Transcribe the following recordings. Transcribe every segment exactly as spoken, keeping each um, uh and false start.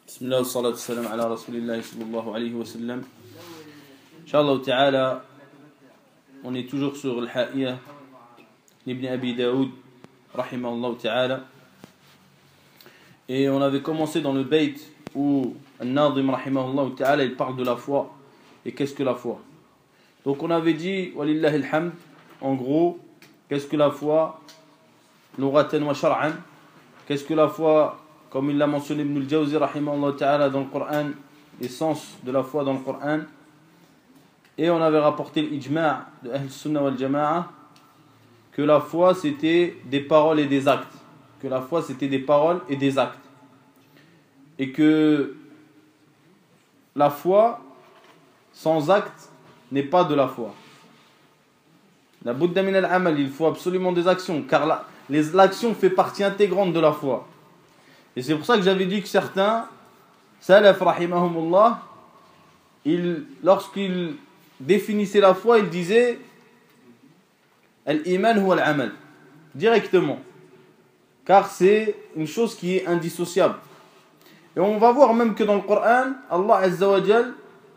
Bismillah wa salatu salam ala rasulillahi sallallahu alayhi wa sallam. Inch'Allah ta'ala, on est toujours sur le Ha'iyah d'Ibn Abi Daoud, rahimahullah ta'ala. Et on avait commencé dans le Bayt où Al-Nadim, rahimahullah ta'ala, il parle de la foi. Et qu'est-ce que la foi? Donc on avait dit, walillahi alhamd, en gros, qu'est-ce que la foi? Lughatan wa shar'an. Qu'est-ce que la foi? Comme il l'a mentionné Ibn al-Jawzi rahimahullah ta'ala dans le Coran, l'essence de la foi dans le Coran. Et on avait rapporté l'ijma' de Ahl Sunnah wal Jama'a que la foi c'était des paroles et des actes. Que la foi c'était des paroles et des actes. Et que la foi sans acte n'est pas de la foi. La budda min al-amal, il faut absolument des actions, car la, les, l'action fait partie intégrante de la foi. Et c'est pour ça que j'avais dit que certains, salaf rahimahumullah, ils, lorsqu'ils définissaient la foi, ils disaient al-iman huwa al-amal, directement, car c'est une chose qui est indissociable. Et on va voir même que dans le Coran, Allah Azza wa Jal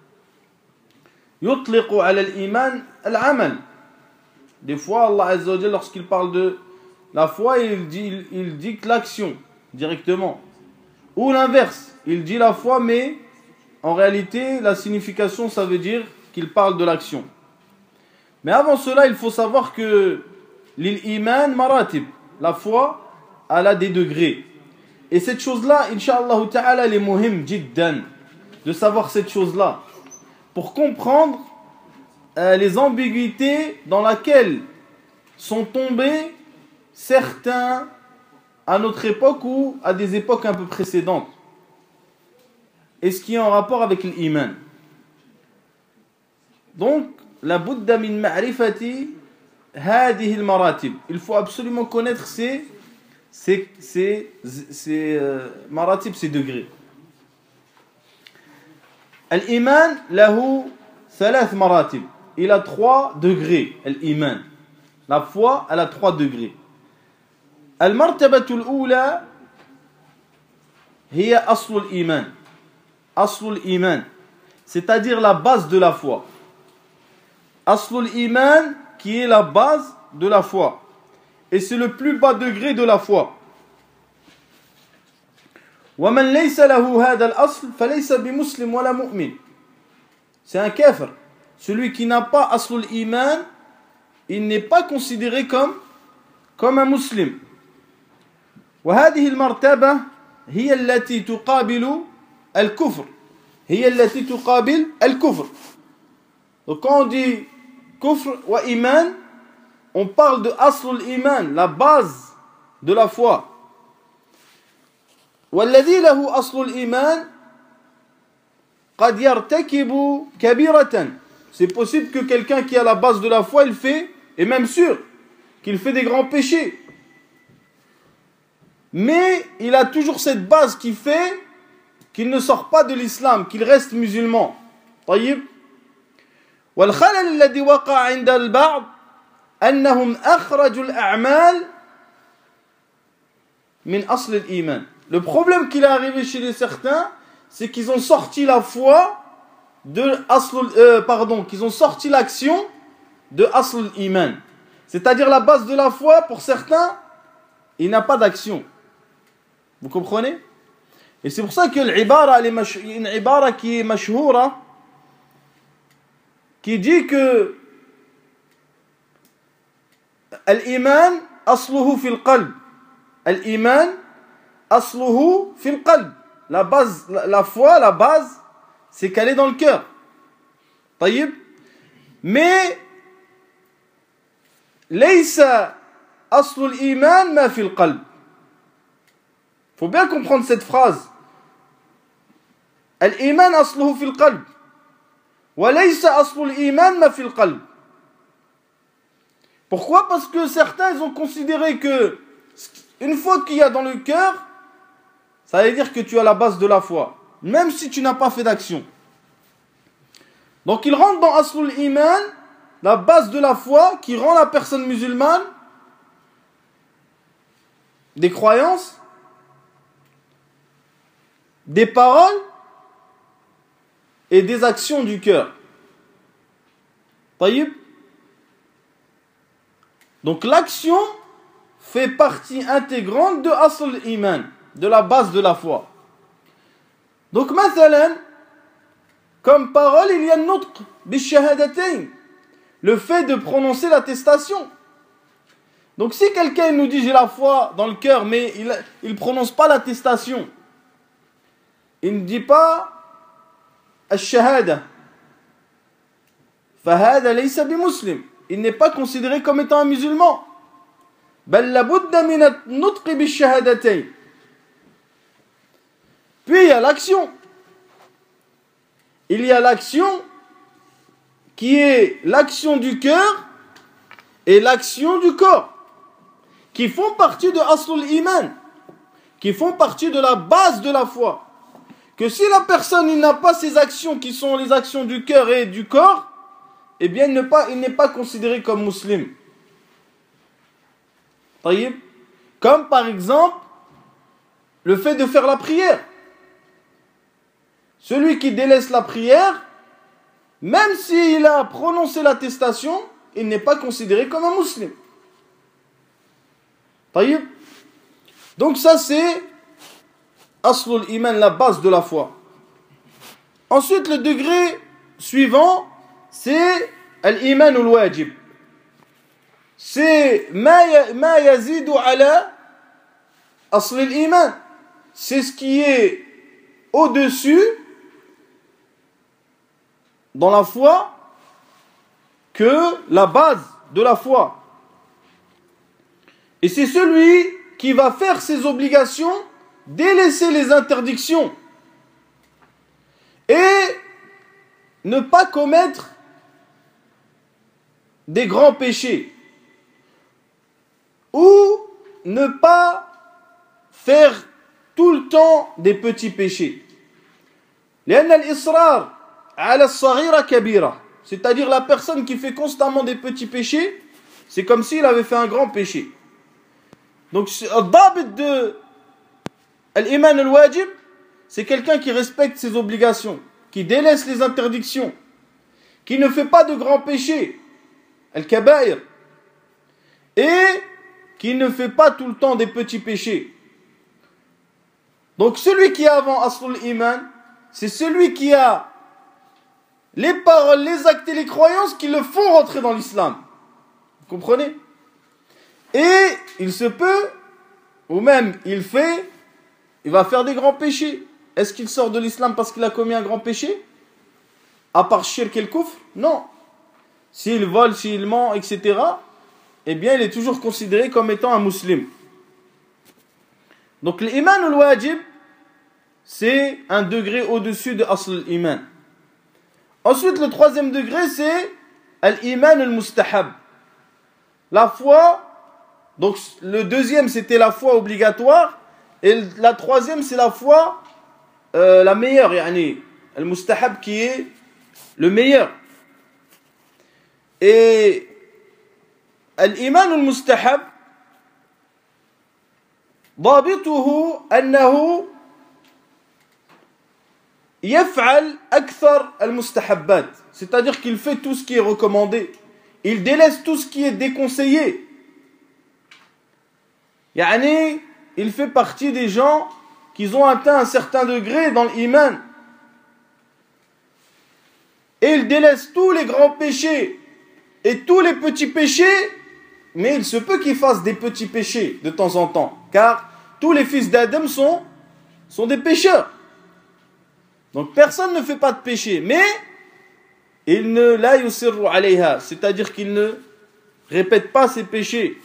yutliqu ala al-iman al-amal. Des fois, Allah Azza wa Jal, lorsqu'il parle de la foi, il dit, il, il dit que l'action, directement. Ou l'inverse, il dit la foi, mais en réalité, la signification, ça veut dire qu'il parle de l'action. Mais avant cela, il faut savoir que l'iman maratib, la foi, elle a des degrés. Et cette chose-là, Inch'Allah ta'ala, elle est muhim jiddan, de savoir cette chose-là, pour comprendre euh, les ambiguïtés dans lesquelles sont tombés certains à notre époque ou à des époques un peu précédentes. Et ce qui est en rapport avec l'iman. Donc, la budda min ma'rifati hadihi al-maratib. Il faut absolument connaître ces ces ces ces euh, maratib, ces degrés. Al-iman lahu thalath maratib. Il a trois degrés, l'iman. La foi, elle a trois degrés. المرتبة الأولى هي أصل الإيمان أصل الإيمان c'est-à-dire la base de la foi. أصل الإيمان qui est la base de la foi et c'est le plus bas degré de la foi. ومن ليس له هذا الأصل فليس بمسلم ولا مؤمن. C'est un kafir. Celui qui n'a pas أصل الإيمان, il n'est pas considéré comme comme un musulman. وهذه المرتبة هي التي تقابل الكفر هي التي تقابل الكفر. Donc quand on dit kufr wa iman, on parle de asl al-iman, la base de la foi. والذي له أصل الإيمان قد يرتكب كبيرة. C'est possible que quelqu'un qui a la base de la foi, il fait, et même sûr, qu'il fait des grands péchés. Mais il a toujours cette base qui fait qu'il ne sort pas de l'islam, qu'il reste musulman. طيب. والخلل الذي وقع عند البعض أنهم أخرجوا الأعمال من أصل الإيمان. Le problème qui est arrivé chez les certains, c'est qu'ils ont sorti la foi de asl, euh, pardon, qu'ils ont sorti l'action de asl al-iman. C'est-à-dire la base de la foi, pour certains, il n'a pas d'action. Vous comprenez? Et c'est pour ça que l'ibara, une ibara qui est mashhoura, qui dit que al-iman asluhu fil qalb. Al-iman asluhu fil qalb. La base, la, la foi, la base, c'est qu'elle est dans le cœur. طيب. Mais laysa aslu al-iman ma fil qalb. Il faut bien comprendre cette phrase. Al-iman asluhu fil qalb. Wa laysa aslu al-iman ma fil qalb. Pourquoi? Parce que certains ils ont considéré que une fois qu'il y a dans le cœur, ça veut dire que tu as la base de la foi, même si tu n'as pas fait d'action. Donc ils rentrent dans aslu al-iman, la base de la foi qui rend la personne musulmane des croyances. des paroles et des actions du cœur. Taïb. Donc l'action fait partie intégrante de asl iman, de la base de la foi. Donc mathalan, comme parole, il y a nutq bishahadatayn, le fait de prononcer l'attestation. Donc si quelqu'un nous dit j'ai la foi dans le cœur, mais il ne prononce pas l'attestation, il ne dit pas al-shahada, fahada laysa bimuslim, il n'est pas considéré comme étant un musulman. Bal labudda min an-nutq bishahadatayn. Puis il y a l'action. Il y a l'action qui est l'action du cœur et l'action du corps, qui font partie de aslul iman, qui font partie de la base de la foi. Que si la personne il n'a pas ces actions qui sont les actions du cœur et du corps, eh bien il n'est pas, il n'est pas considéré comme musulman. Comme par exemple le fait de faire la prière. Celui qui délaisse la prière, même s'il a prononcé l'attestation, il n'est pas considéré comme un musulman. Donc ça c'est aslul iman, la base de la foi. Ensuite le degré suivant c'est al-iman al-wajib. C'est ma yazidu ala asl al-iman. C'est ce qui est au-dessus dans la foi que la base de la foi. Et c'est celui qui va faire ses obligations, délaisser les interdictions et ne pas commettre des grands péchés ou ne pas faire tout le temps des petits péchés. لأن الإصرار على الصغيرة كبيرة. C'est-à-dire la personne qui fait constamment des petits péchés, c'est comme s'il avait fait un grand péché. Donc le dabit de l'iman al-wajib, c'est quelqu'un qui respecte ses obligations, qui délaisse les interdictions, qui ne fait pas de grands péchés, al-kabaïr, et qui ne fait pas tout le temps des petits péchés. Donc celui qui est avant aslul iman, c'est celui qui a les paroles, les actes et les croyances qui le font rentrer dans l'islam. Vous comprenez? Et il se peut, ou même il fait, il va faire des grands péchés. Est-ce qu'il sort de l'islam parce qu'il a commis un grand péché? À part shirk et le kufr? Non. S'il vole, s'il ment, et cetera, eh bien il est toujours considéré comme étant un musulman. Donc l'iman al-wajib, c'est un degré au-dessus de asl iman. Ensuite, le troisième degré, c'est al-iman al-mustahab. La foi, donc le deuxième, c'était la foi obligatoire, et la troisième, c'est la foi euh, la meilleure, yani, al-mustahab qui est le meilleur. Et al-iman al-mustahab, ضابطه أنه يفعل أكثر المستحبات, c'est-à-dire qu'il fait tout ce qui est recommandé, il délaisse tout ce qui est déconseillé. Yani, il fait partie des gens qui ont atteint un certain degré dans l'iman. Et il délaisse tous les grands péchés et tous les petits péchés, mais il se peut qu'il fasse des petits péchés de temps en temps, car tous les fils d'Adam sont, sont des pécheurs. Donc personne ne fait pas de péché, mais il ne la yusirru alayha, c'est-à-dire qu'il ne répète pas ses péchés.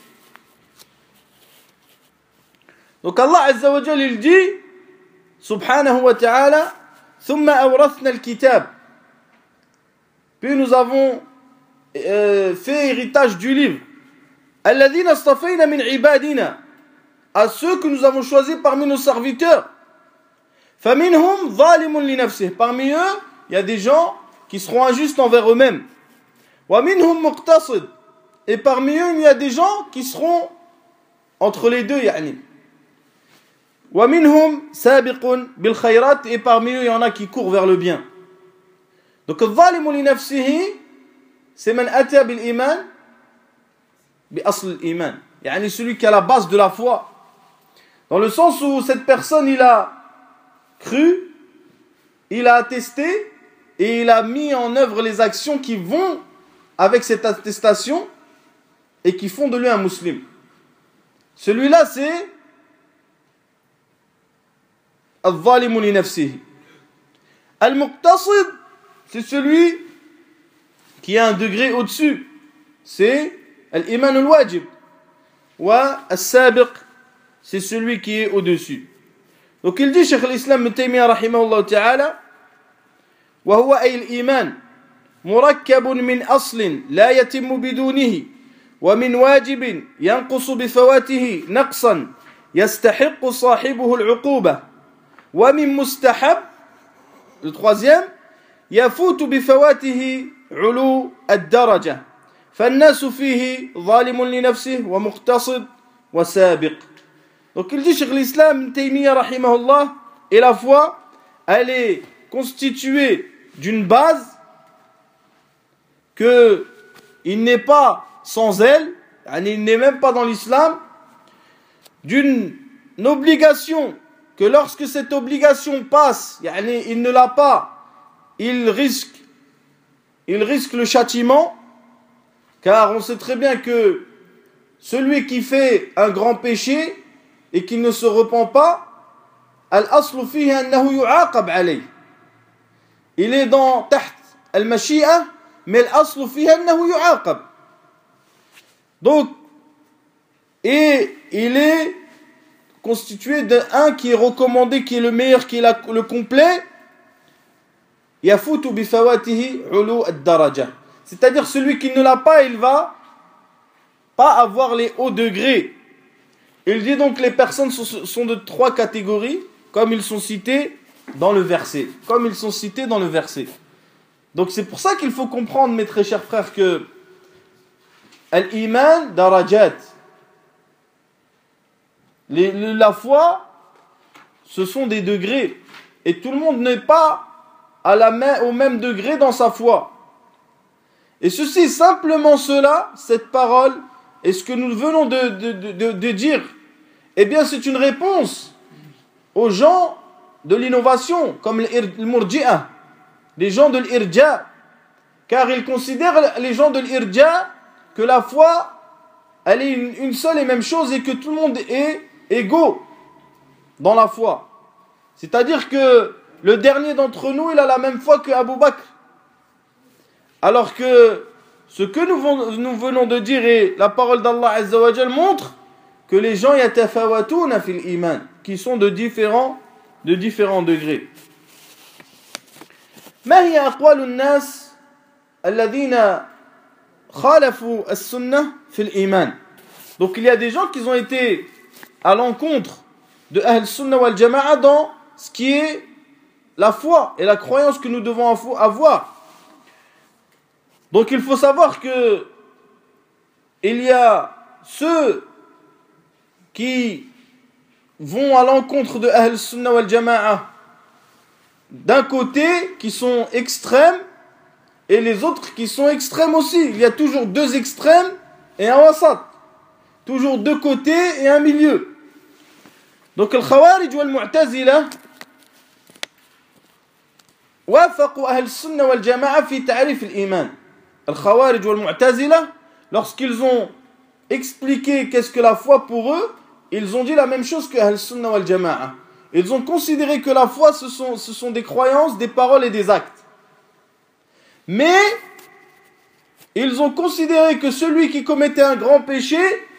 Donc Allah Azza wa Jal, il dit, subhanahu wa ta'ala, thumma awrathna al-kitab. Puis nous avons euh, fait héritage du livre. Alladhina astafayna min ibadina, à ceux que nous avons choisis parmi nos serviteurs. فَمِنْهُمْ ظَالِمٌ لِنَفْسِهِ. Parmi eux, il y a des gens qui seront injustes envers eux-mêmes. وَمِنْهُمْ مُقْتَصِدٌ. Et parmi eux, il y a des gens qui seront entre les deux. يعني. وَمِنْهُمْ سَابِقٌ بِالْخَيْرَاتِ et parmi eux, il y en a qui courent vers le bien. Donc, الظالم لنفسه, c'est من أتى بالإيمان بأصل الإيمان. يعني celui qui a la base de la foi. Dans le sens où cette personne, il a cru, il a attesté et il a mis en œuvre les actions qui vont avec cette attestation et qui font de lui un musulman. Celui-là, c'est al-zalimu li nafsihi. Al-muqtasid, c'est celui qui a un degré au-dessus. C'est al-iman al-wajib. Wa al-sabiq, c'est celui qui est au-dessus. Donc il dit, Cheikh al-Islam Ibn Taymiyyah rahimahullah ta'ala, wa huwa ay al-iman murakkabun min aslin la yatimmu bidunihi wa min wajibin yanqusu bifawatihi naqsan yastahiqqu sahibuhu al-uquba wa min mustahab, le troisième, yafutu bifawatihi ulu ad-daraja فالناس فيه ظالم لنفسه ومقتصد وسابق. Donc il dit, Cheikh l'Islam Ibn Taymiyyah rahimahullah, et la foi, elle est constituée d'une base que il n'est pas sans elle, il n'est même pas dans l'islam, d'une obligation que lorsque cette obligation passe, il ne l'a pas, il risque, il risque le châtiment, car on sait très bien que celui qui fait un grand péché et qui ne se repent pas, al-aslu fihi annahu yu'aqab alayh. Il est dans taht al-mashi'a, mais al-aslu fihi annahu yu'aqab. Donc, et il est constitué d'un qui est recommandé, qui est le meilleur, qui est la, le complet. Yafutu bifawatihi ulu ad-daraja. C'est-à-dire celui qui ne l'a pas, il va pas avoir les hauts degrés. Il dit donc que les personnes sont, sont de trois catégories, comme ils sont cités dans le verset. Comme ils sont cités dans le verset. Donc c'est pour ça qu'il faut comprendre, mes très chers frères, que Al-Iman darajat. Les, la foi, ce sont des degrés. Et tout le monde n'est pas à la main, au même degré dans sa foi. Et ceci, simplement cela, cette parole, et ce que nous venons de, de, de, de dire, eh bien c'est une réponse aux gens de l'innovation, comme le murji'a, les gens de l'irja, car ils considèrent, les gens de l'irja, que la foi, elle est une, une seule et même chose et que tout le monde est égaux dans la foi. C'est-à-dire que le dernier d'entre nous, il a la même foi que Abu Bakr. Alors que ce que nous, nous venons de dire et la parole d'Allah Azza wa Jal montre que les gens yatafawatuna fil iman, qui sont de différents, de différents degrés. ما هي أقوال الناس الذين خالفوا السنة في الإيمان. Donc il y a des gens qui ont été à l'encontre de Ahl Sunnah wal Jama'a dans ce qui est la foi et la croyance que nous devons avoir. Donc il faut savoir que il y a ceux qui vont à l'encontre de Ahl Sunnah wal Jama'a d'un côté qui sont extrêmes et les autres qui sont extrêmes aussi. Il y a toujours deux extrêmes et un wasat. Toujours deux côtés et un milieu. Donc le Khawarij wal Mu'tazila وافقوا أهل السنة والجماعة في تعريف الإيمان. Al-Khawarij wal Mu'tazila, lorsqu'ils ont expliqué qu'est-ce que la foi pour eux, ils ont dit la même chose que Ahl-Sunnah wal Jama'a. Ils ont considéré que la foi, ce sont, ce sont des croyances, des paroles et des actes. Mais, ils ont considéré que celui qui commettait un grand péché,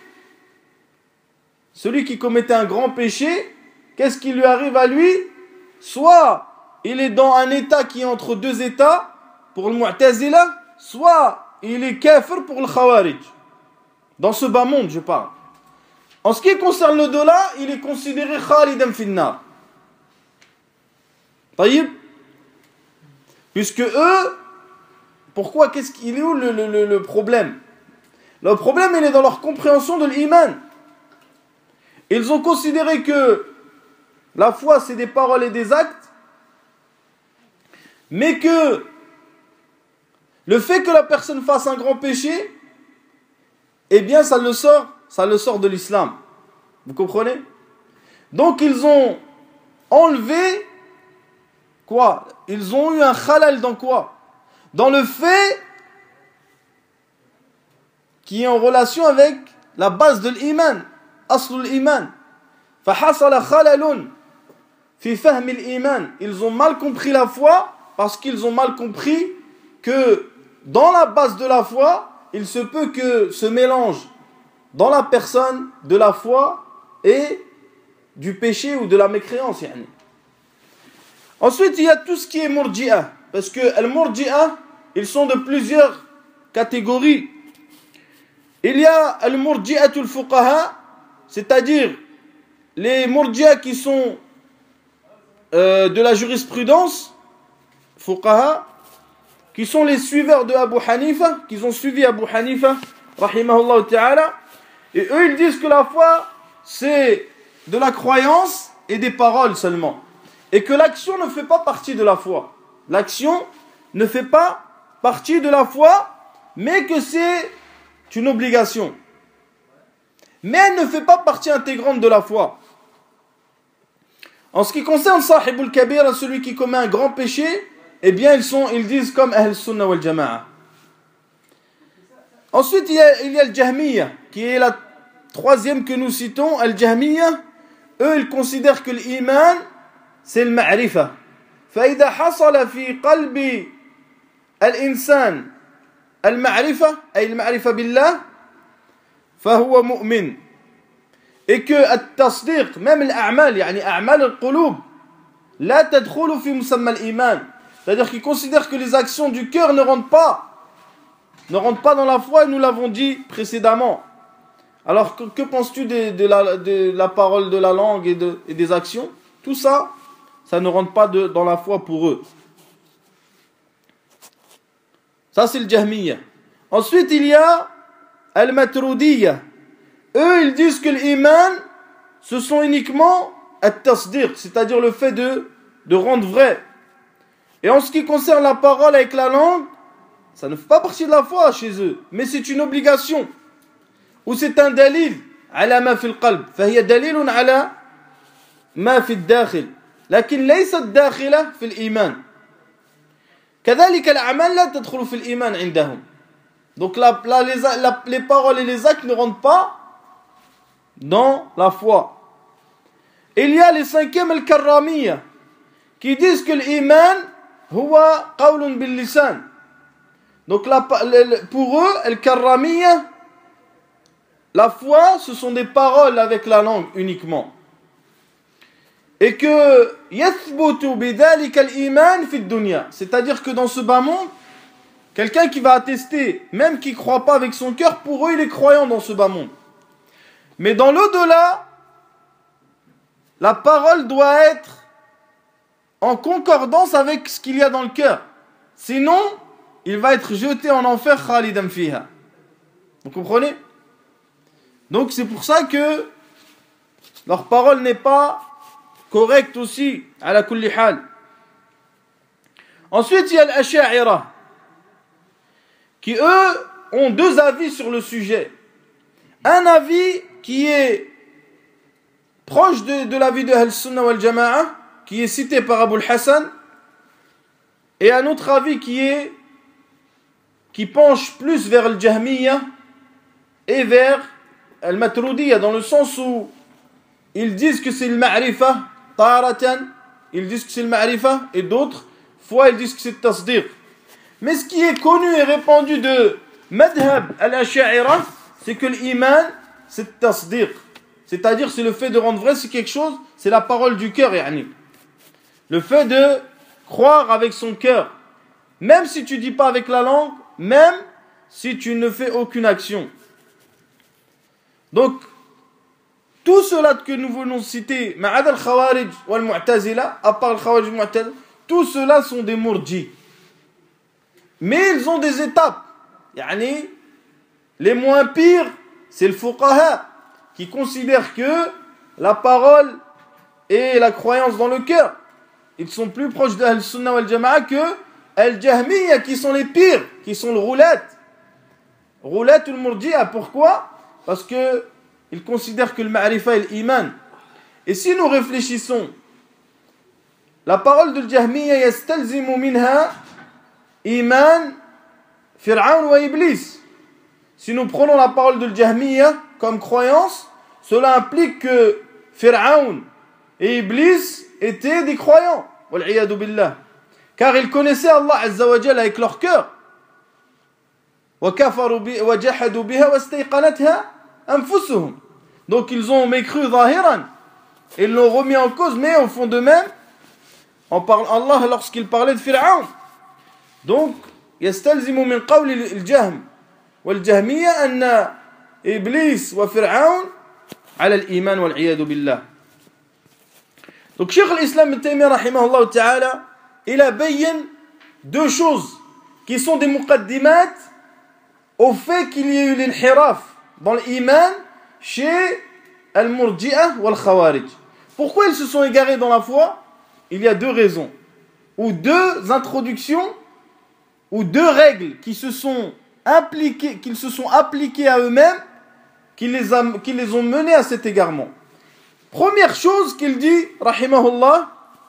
celui qui commettait un grand péché, qu'est-ce qui lui arrive à lui? Soit il est dans un état qui est entre deux états, pour le Mu'tazila, soit il est kafir pour le Khawarij. Dans ce bas monde, je parle. En ce qui concerne le dollar, il est considéré khalidan finnar. Taïb. Puisque eux, pourquoi, qu'est-ce qu'il est où le, le, le problème? Le problème, il est dans leur compréhension de l'iman. Ils ont considéré que la foi c'est des paroles et des actes, mais que le fait que la personne fasse un grand péché, eh bien ça le sort, ça le sort de l'islam. Vous comprenez? Donc ils ont enlevé quoi? Ils ont eu un khalal dans quoi? Dans le fait qui est en relation avec la base de l'iman, aslul iman. Fahasala khalalun fi fahmi l'iman. Ils ont mal compris la foi parce qu'ils ont mal compris que dans la base de la foi, il se peut que se mélange dans la personne de la foi et du péché ou de la mécréance. Yani. Ensuite, il y a tout ce qui est murji'a. Parce que les murji'a, ils sont de plusieurs catégories. Il y a al murji'atul fuqaha, c'est-à-dire les murji'a qui sont euh, de la jurisprudence, fuqaha, qui sont les suiveurs de Abu Hanifa, qui ont suivi Abu Hanifa, rahimahullah ta'ala, et eux ils disent que la foi c'est de la croyance et des paroles seulement, et que l'action ne fait pas partie de la foi. L'action ne fait pas partie de la foi, mais que c'est une obligation. Mais elle ne fait pas partie intégrante de la foi. En ce qui concerne Sahibul Kabir, celui qui commet un grand péché, eh bien ils, sont, ils disent comme Ahl Sunnah wal Jama'a. Ensuite il y a, il y a le Jahmiya, qui est la troisième que nous citons. Al-Jahmiya, eux ils considèrent que l'iman c'est le ma'rifa. فإذا حصل في قلب الإنسان المعرفة أي المعرفة بالله فهو مؤمن. Et que التصديق même الأعمال يعني أعمال القلوب لا تدخل في مسمى الإيمان. C'est-à-dire qu'ils considèrent que les actions du cœur ne rentrent pas, ne rentrent pas dans la foi, et nous l'avons dit précédemment. Alors que, que penses-tu de, de, la, de la parole, de la langue et, de, et des actions? Tout ça, ça ne rentre pas de, dans la foi pour eux. Ça c'est le Jahmiya. Ensuite il y a Al-Maturudiyya. Eux ils disent que l'iman ce sont uniquement at-tasdiq, c'est-à-dire le fait de, de rendre vrai. Et en ce qui concerne la parole avec la langue, ça ne fait pas partie de la foi chez eux, mais c'est une obligation. Ou c'est un dalil ala ma fi al-qalb, فهي دليل على ما في الداخل, لكن ليست داخلة في الإيمان. كذلك الأعمال لا تدخل في الإيمان عندهم. Donc la, la, les, la, les paroles et les actes ne rentrent pas dans la foi. Il y a les cinquièmes al-Karramiyya qui disent que l'iman huwa qawlun bil lisan. Donc la, pour eux, al-Karramiyya, la foi ce sont des paroles avec la langue uniquement. Et que yathbutu bidhalika al-iman fi ad-dunya, c'est-à-dire que dans ce bas monde, quelqu'un qui va attester, même qui ne croit pas avec son cœur, pour eux il est croyant dans ce bas monde. Mais dans l'au-delà, la parole doit être en concordance avec ce qu'il y a dans le cœur. Sinon, il va être jeté en enfer khalidan fiha. Vous comprenez? Donc c'est pour ça que leur parole n'est pas correcte aussi, ala kulli hal. Ensuite, il y a l'Asha'ira, qui eux ont deux avis sur le sujet. Un avis qui est proche de, de l'avis de Ahl-Sunnah wal Jama'a, qui est cité par Abu al-Hassan, et un autre avis qui est qui penche plus vers le Jahmiya et vers al-Maturudiyya, dans le sens où ils disent que c'est le ma'rifa taratan, ils disent que c'est le ma'rifa, et d'autres fois ils disent que c'est le tasdiq. Mais ce qui est connu et répandu de madhab al-Asha'ira, c'est que l'iman c'est le tasdiq, c'est-à-dire c'est le fait de rendre vrai, c'est quelque chose, c'est la parole du cœur, yani. Le fait de croire avec son cœur, même si tu dis pas avec la langue, même si tu ne fais aucune action. Donc tout cela que nous venons de citer, ma'ad al-Khawarij wal Mu'tazila, à part le Khawarij wal Mu'tazila, tout cela sont des murji. Mais ils ont des étapes. Yani, les moins pires, c'est le fuqaha, qui considère que la parole et la croyance dans le cœur. Ils sont plus proches de Al-Sunnah wal-Jama'a que Al-Jahmiyya, qui sont les pires, qui sont le roulette. Roulette ou le Murji'a. Pourquoi? Parce qu'ils considèrent que le Ma'rifa est l'iman. Et si nous réfléchissons, la parole de Jahmiyya yastalzimu minha iman Fir'aun wa Iblis. Si nous prenons la parole de Jahmiyya comme croyance, cela implique que Fir'aun et Iblis étaient des croyants. Wal'iyadu billah. Car ils connaissaient Allah Azza wa Jalla avec leur cœur. Wa kafaru bi wa jahadu biha wa istayqanatha anfusuhum. Donc ils ont mécru zahiran. Ils l'ont remis en cause, mais au fond d'eux-mêmes, en parle Allah lorsqu'il parlait de Fir'aun. Donc, يستلزم من قول الجهم والجهمية أن إبليس وفرعون على الإيمان والعياذ بالله. Donc, Cheikh al-Islam ibn Taymiyyah rahimahullah ta'ala, il a bayyan deux choses qui sont des muqaddimat au fait qu'il y ait eu l'inhiraf dans l'iman chez al-Murji'ah wal-Khawarij. Pourquoi ils se sont égarés dans la foi? Il y a deux raisons, ou deux introductions, ou deux règles qui se sont impliquées, qu'ils se sont appliquées à eux-mêmes, qui les, a, qui les ont menés à cet égarement. Première chose qu'il dit, rahimahullah,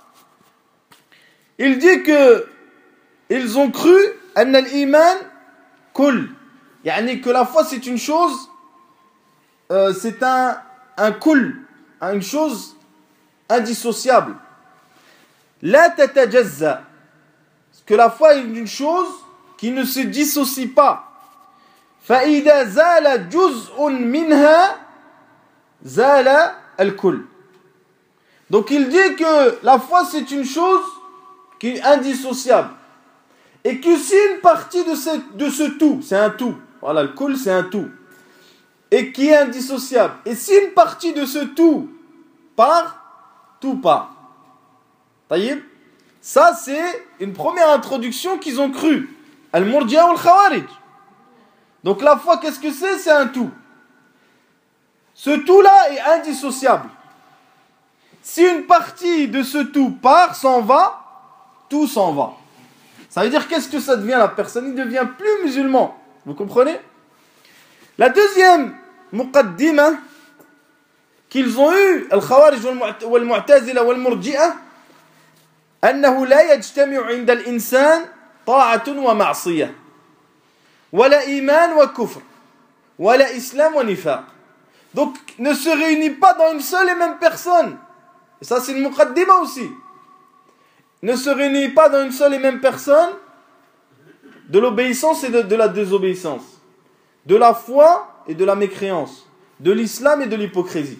il dit que ils ont cru anna al-iman kull, yani que la foi c'est une chose, euh, c'est un un kull, une chose indissociable. La tatajazza, que la foi est une chose qui ne se dissocie pas. فَإِذَا زَالَ جُزْءٌ مِنْهَا زَالَ الْكُلُّ. Donc il dit que la foi c'est une chose qui est indissociable. Et que si une partie de ce, de ce tout, c'est un tout, voilà, le kull c'est un tout, et qui est indissociable, et si une partie de ce tout part, tout part. Taïb. Ça, c'est une première introduction qu'ils ont cru. Al-Murji'a wal-Khawarij. Donc la foi, qu'est-ce que c'est? C'est un tout. Ce tout-là est indissociable. Si une partie de ce tout part, s'en va, tout s'en va. Ça veut dire, qu'est-ce que ça devient? La personne, il ne devient plus musulman. Vous comprenez? La deuxième muqaddima qu'ils ont eu, Al-Khawarij wal-Mu'tazila wal-Murji'a, أنه لا يجتمع عند الإنسان طاعة ومعصية ولا إيمان وكفر ولا إسلام ونفاق. Donc ne se réunit pas dans une seule et même personne. Et ça c'est une muqaddima aussi. Ne se réunit pas dans une seule et même personne de l'obéissance et de, de la désobéissance, de la foi et de la mécréance, de l'islam et de l'hypocrisie.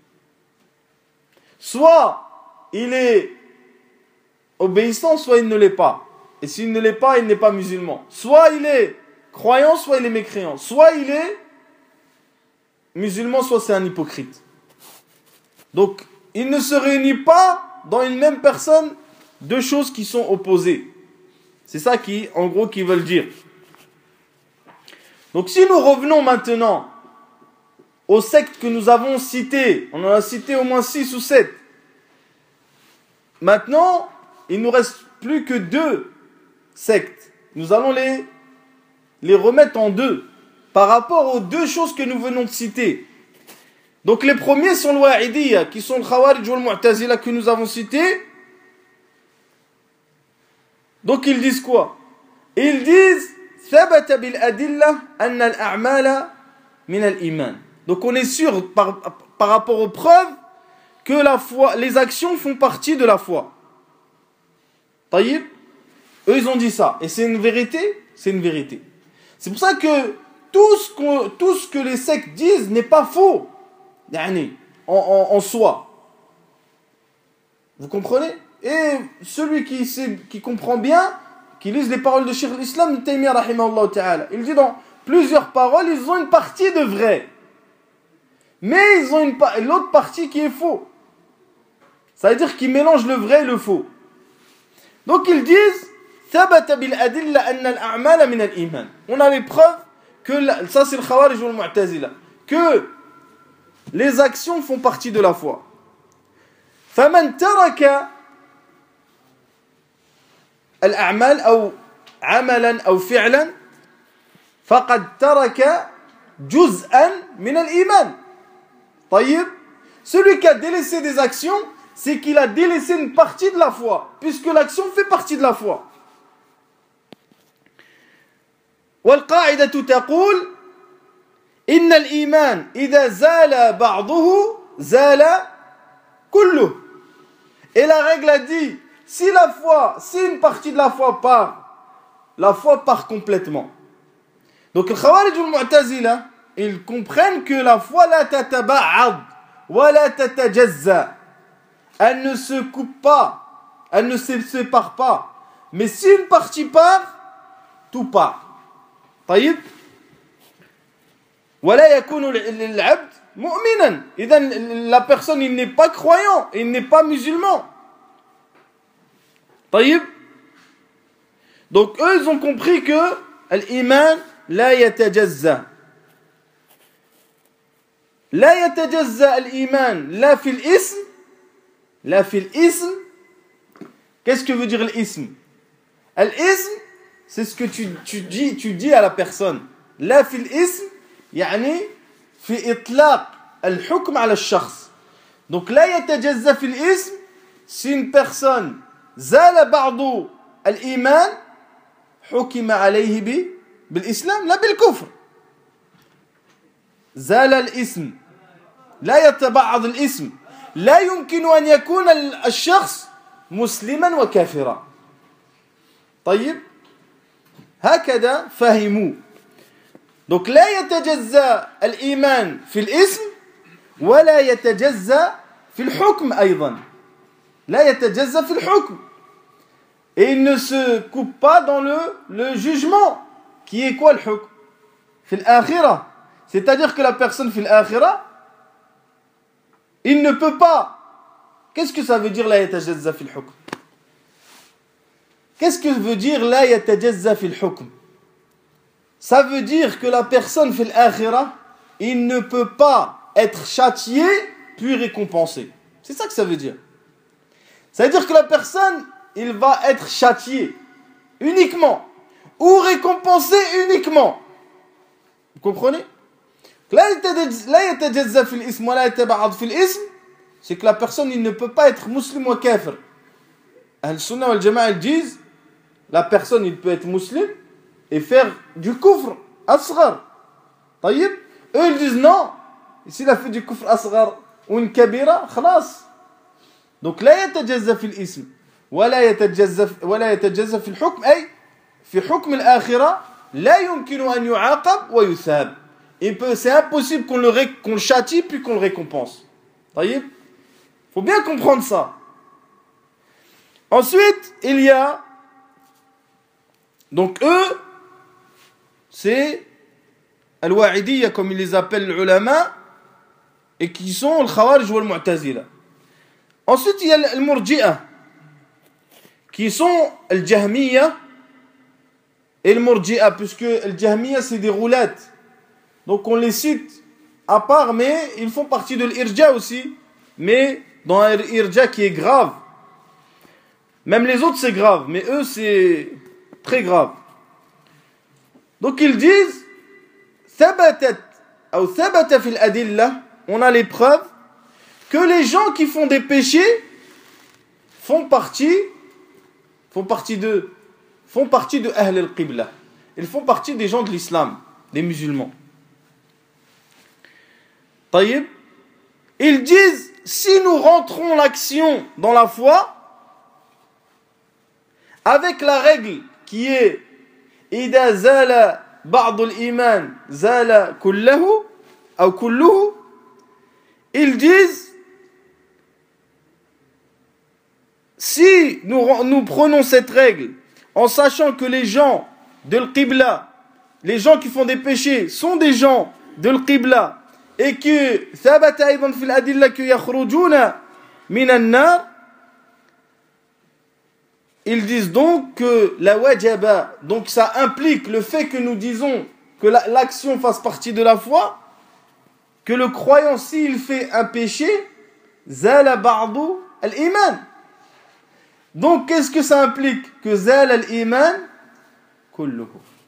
Soit il est obéissant, soit il ne l'est pas. Et s'il ne l'est pas, il n'est pas musulman. Soit il est croyant, soit il est mécréant. Soit il est musulman, soit c'est un hypocrite. Donc, il ne se réunit pas dans une même personne deux choses qui sont opposées. C'est ça qui, en gros, qu'ils veulent dire. Donc, si nous revenons maintenant aux sectes que nous avons citées, on en a cité au moins six ou sept. Maintenant, il ne nous reste plus que deux sectes. Nous allons les, les remettre en deux par rapport aux deux choses que nous venons de citer. Donc les premiers sont le Wa'idiyya, qui sont le Khawarij ou le Mu'tazila que nous avons cités. Donc ils disent quoi? Ils disent ثبت بالأدلة أن الأعمال من الإيمان. Donc on est sûr par, par rapport aux preuves que la foi, les actions font partie de la foi. Taïb, eux ils ont dit ça. Et c'est une vérité? C'est une vérité. C'est pour ça que tout ce, qu'on, tout ce que les sectes disent n'est pas faux. Yani, en, en, en soi. Vous comprenez? Et celui qui, sait, qui comprend bien, qui lise les paroles de Cheikh al-Islam ibn Taymiyyah rahimahullah ta'ala, il dit dans plusieurs paroles, ils ont une partie de vrai. Mais ils ont une, l'autre partie qui est faux. Ça veut dire qu'ils mélangent le vrai et le faux. Donc ils disent ثبت بالأدلة أن الأعمال من الإيمان. On a les preuves que la, ça c'est le Khawarij ou le Mu'tazila, que les actions font partie de la foi. فمن ترك الأعمال أو عملا أو فعلا فقد ترك جزءا من الإيمان. طيب, celui qui a délaissé des actions, c'est qu'il a délaissé une partie de la foi, puisque l'action fait partie de la foi. والقاعدة تقول إن الإيمان إذا زال بعضه زال كله. Et la règle a dit, si la foi, si une partie de la foi part, la foi part complètement. Donc les Khawarij ou les Mu'tazila, ils comprennent que la foi la tataba'ad wa la tatajazza. Elle ne se coupe pas, elle ne se sépare pas. Mais si une partie part, tout part. طيب ولا يكون العبد مؤمنا. إذا la personne, il n'est pas croyant, il n'est pas musulman. طيب. Donc eux, ils ont compris que l'iman لا يتجزأ. لا يتجزأ الإيمان لا في الاسم لا في الاسم. Qu'est-ce que veut dire l'ism? L'ism, c'est ce que tu, tu, dis, tu dis à la personne. لا في الاسم يعني في إطلاق الحكم على الشخص. Donc لا يتجزأ في الاسم, si une personne زال بعض الإيمان حكم عليه ب بالإسلام لا بالكفر. زال الاسم لا يتبعض الاسم. لا يمكن أن يكون الشخص مسلما وكافرا. طيب هكذا فهموا. donc لا يتجزأ الإيمان في الاسم ولا يتجزأ في الحكم أيضا. لا يتجزأ في الحكم. Et il ne se coupe pas dans le, le jugement. Qui est quoi le hukm? في الآخرة. C'est-à-dire que la personne في الآخرة, il ne peut pas. Qu'est-ce que ça veut dire لا يتجزأ في الحكم? Qu'est-ce que veut dire لا يتجزأ في الحكم? Ça veut dire que la personne في الآخرة, il ne peut pas être châtié puis récompensé. C'est ça que ça veut dire. Ça veut dire que la personne, il va être châtié uniquement ou récompensé uniquement. Vous comprenez? لا يتجزأ في الاسم ولا يتبعض في الاسم, c'est que la personne, il ne peut pas être musulman ou kafir. Al-Sunnah wal Jama'a, ils disent, la personne, il peut être musulman et faire du kufr asghar. طيب, eux ils disent non, s'il a fait du kufr asghar ou une kabira, خلاص. donc لا يتجزأ في الاسم ولا يتجزأ ولا يتجزأ في الحكم, أي في حكم الآخرة لا يمكن أن يعاقب ويثاب. Il peut, c'est impossible qu'on le, ré, qu'on le châtie puis qu'on le récompense. Il faut bien comprendre ça. Ensuite, il y a, donc eux, c'est Al-Wa'idiyya, comme ils les appellent les ulama, et qui sont le Khawarij ou le Mu'tazila. Ensuite, il y a le Murji'a, qui sont le Jahmiyya et le Murji'a, puisque le Jahmiyya, c'est des roulettes. Donc on les cite à part, mais ils font partie de l'irja aussi, mais dans l'irja qui est grave. Même les autres c'est grave, mais eux c'est très grave. Donc ils disent thabatat ou thabata fil adilla, on a les preuves que les gens qui font des péchés font partie font partie de font partie de Ahl al-Qibla. Ils font partie des gens de l'islam, des musulmans. طيب, ils disent, si nous rentrons l'action dans la foi, avec la règle qui est إذا زال بعض الإيمان زال كله أو كله, ils disent, si nous, nous prenons cette règle en sachant que les gens de l'Qibla, les gens qui font des péchés sont des gens de l'Qibla, et que ثبت أيضا في الأدلة que يخرجون من النار, ils disent donc que la wajaba, donc ça implique le fait que nous disons que la, l'action fasse partie de la foi, que le croyant, s'il fait un péché, زال بعض al-iman. Donc, qu'est-ce que ça implique? Que zal al-iman kulluhu.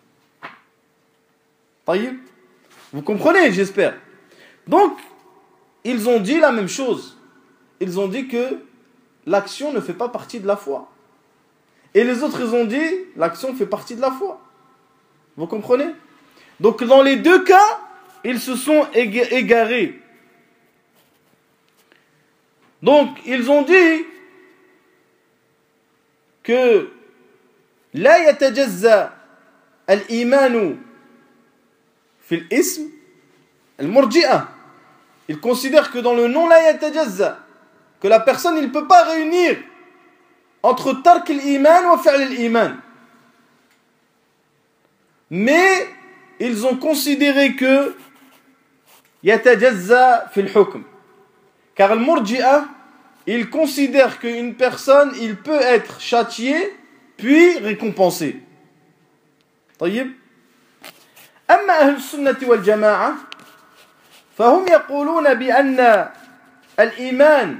Taïb. Vous comprenez, j'espère. Donc, ils ont dit la même chose. Ils ont dit que l'action ne fait pas partie de la foi. Et les autres, ils ont dit l'action fait partie de la foi. Vous comprenez? Donc, dans les deux cas, ils se sont égarés. Donc, ils ont dit que la yatajazza al-imanu fil ism al-murji'a. Ils considèrent que dans le nom la yatajazza, que la personne il ne peut pas réunir entre tark al-iman wa fi'l al-iman. Mais ils ont considéré que yatajazza fil hukm. Car al-murji'a, il considère qu'une personne, il peut être châtié, puis récompensé. طيب. أما أهل السنة والجماعة فهم يقولون بأن الإيمان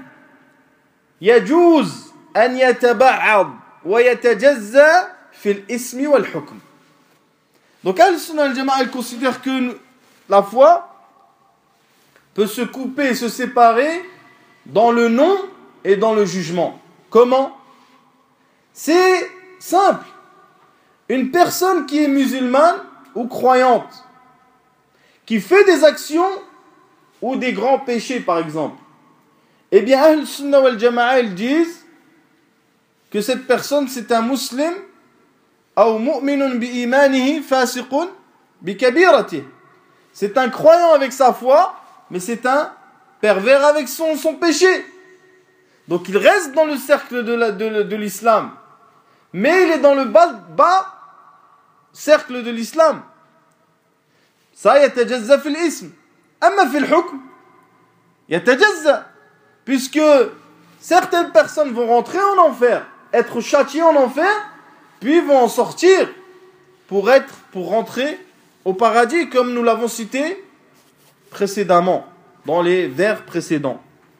يجوز أن يتبعض ويتجزأ في الاسم والحكم. Donc أهل السنة والجماعة, ils considèrent que la foi peut se couper et se séparer dans le nom et dans le jugement. Comment? C'est simple. Une personne qui est musulmane ou croyante, qui fait des actions ou des grands péchés par exemple, eh bien Ahl Sunnah wal Jama'a, ils disent que cette personne c'est un musulman ou mu'minun bi imanihi fasiqun bi kabirati. C'est un croyant avec sa foi, mais c'est un pervers avec son, son péché. Donc il reste dans le cercle de, la, de, de l'islam, mais il est dans le bas, bas cercle de l'islam. Ça, yatajazza fil ism. Amma fil hukm, yatajazza. Puisque certaines personnes vont rentrer en enfer, être châtiées en enfer, puis vont en sortir pour, être, pour rentrer au paradis, comme nous l'avons cité précédemment, dans les vers précédents.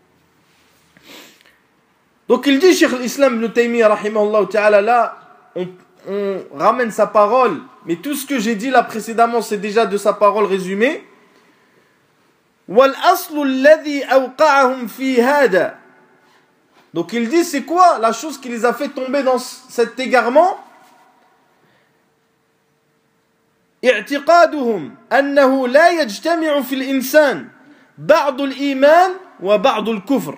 Donc il dit, Cheikh l'Islam Ibn Taymiyyah, rahimahullah ta'ala, là, on, on ramène sa parole, mais tout ce que j'ai dit là précédemment, c'est déjà de sa parole résumée. وَالْأَصْلُ الَّذِي أَوْقَعَهُمْ فِي هَذَا. Donc il dit, c'est quoi la chose qui les a fait tomber dans cet égarement? اعتقادهم أنه لا يجتمع في الإنسان بعض الإيمان وبعض الكفر.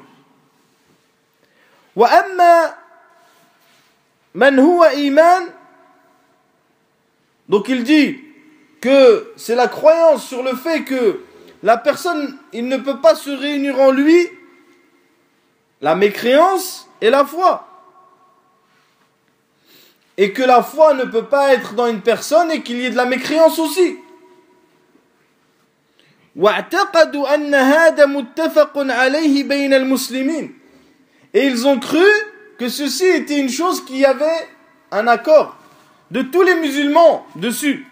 وأما من هو إيمان. Donc il dit que c'est la croyance sur le fait que la personne, il ne peut pas se réunir en lui la mécréance et la foi. Et que la foi ne peut pas être dans une personne et qu'il y ait de la mécréance aussi. وَاعْتَقَدُوا أَنَّ هَذَا مُتَّفَقٌ عَلَيْهِ بَيْنَ الْمُسْلِمِينَ. Et ils ont cru que ceci était une chose qui avait un accord de tous les musulmans dessus.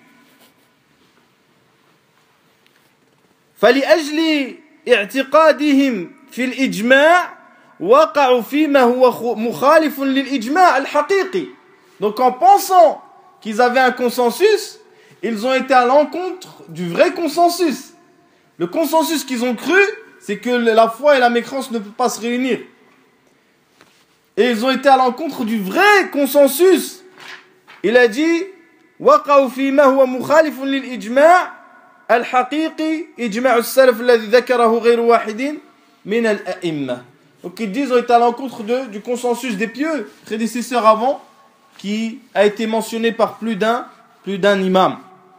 فَلِأَجْلِ اعْتِقَادِهِمْ فِي الْإِجْمَاعِ وَقَعُوا فِيمَا هُوَ مُخَالِفٌ لِلْإِجْمَاعِ الْحَقِيقِي. Donc en pensant qu'ils avaient un consensus, ils ont été à l'encontre du vrai consensus. Le consensus qu'ils ont cru, c'est que la foi et la mécréance ne peuvent pas se réunir. Et ils ont été à l'encontre du vrai consensus. Il a dit وَقَعُوا فِيمَا هُوَ مُخَالِفٌ لِلْإِجْمَاعِ الْحَقِيقِي إِجْمَاعُ السَّلَفِ الَّذِي ذَكَرَهُ غَيْرُ وَاحِدٍ مِنَ الْأَئِمَّةِ. Donc ils disent qu'ils ont été à l'encontre de, du consensus des pieux prédécesseurs avant, qui a été mentionné par plus d'un, plus d'un imam.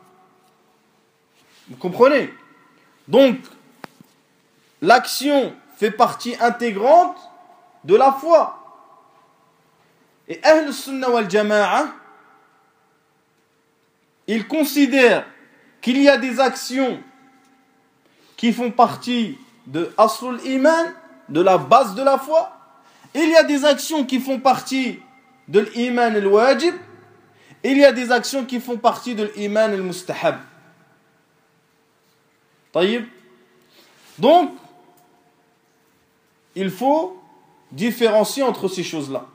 Vous comprenez? Donc, l'action fait partie intégrante de la foi. Et Ahl Sunnah wal Jama'a, ils considèrent qu'il y a des actions qui font partie de Aslul Iman, de la base de la foi. Il y a des actions qui font partie de l'iman al-wajib. Il y a des actions qui font partie de l'iman al-mustahab. Taïb. Donc, il faut différencier entre ces choses-là.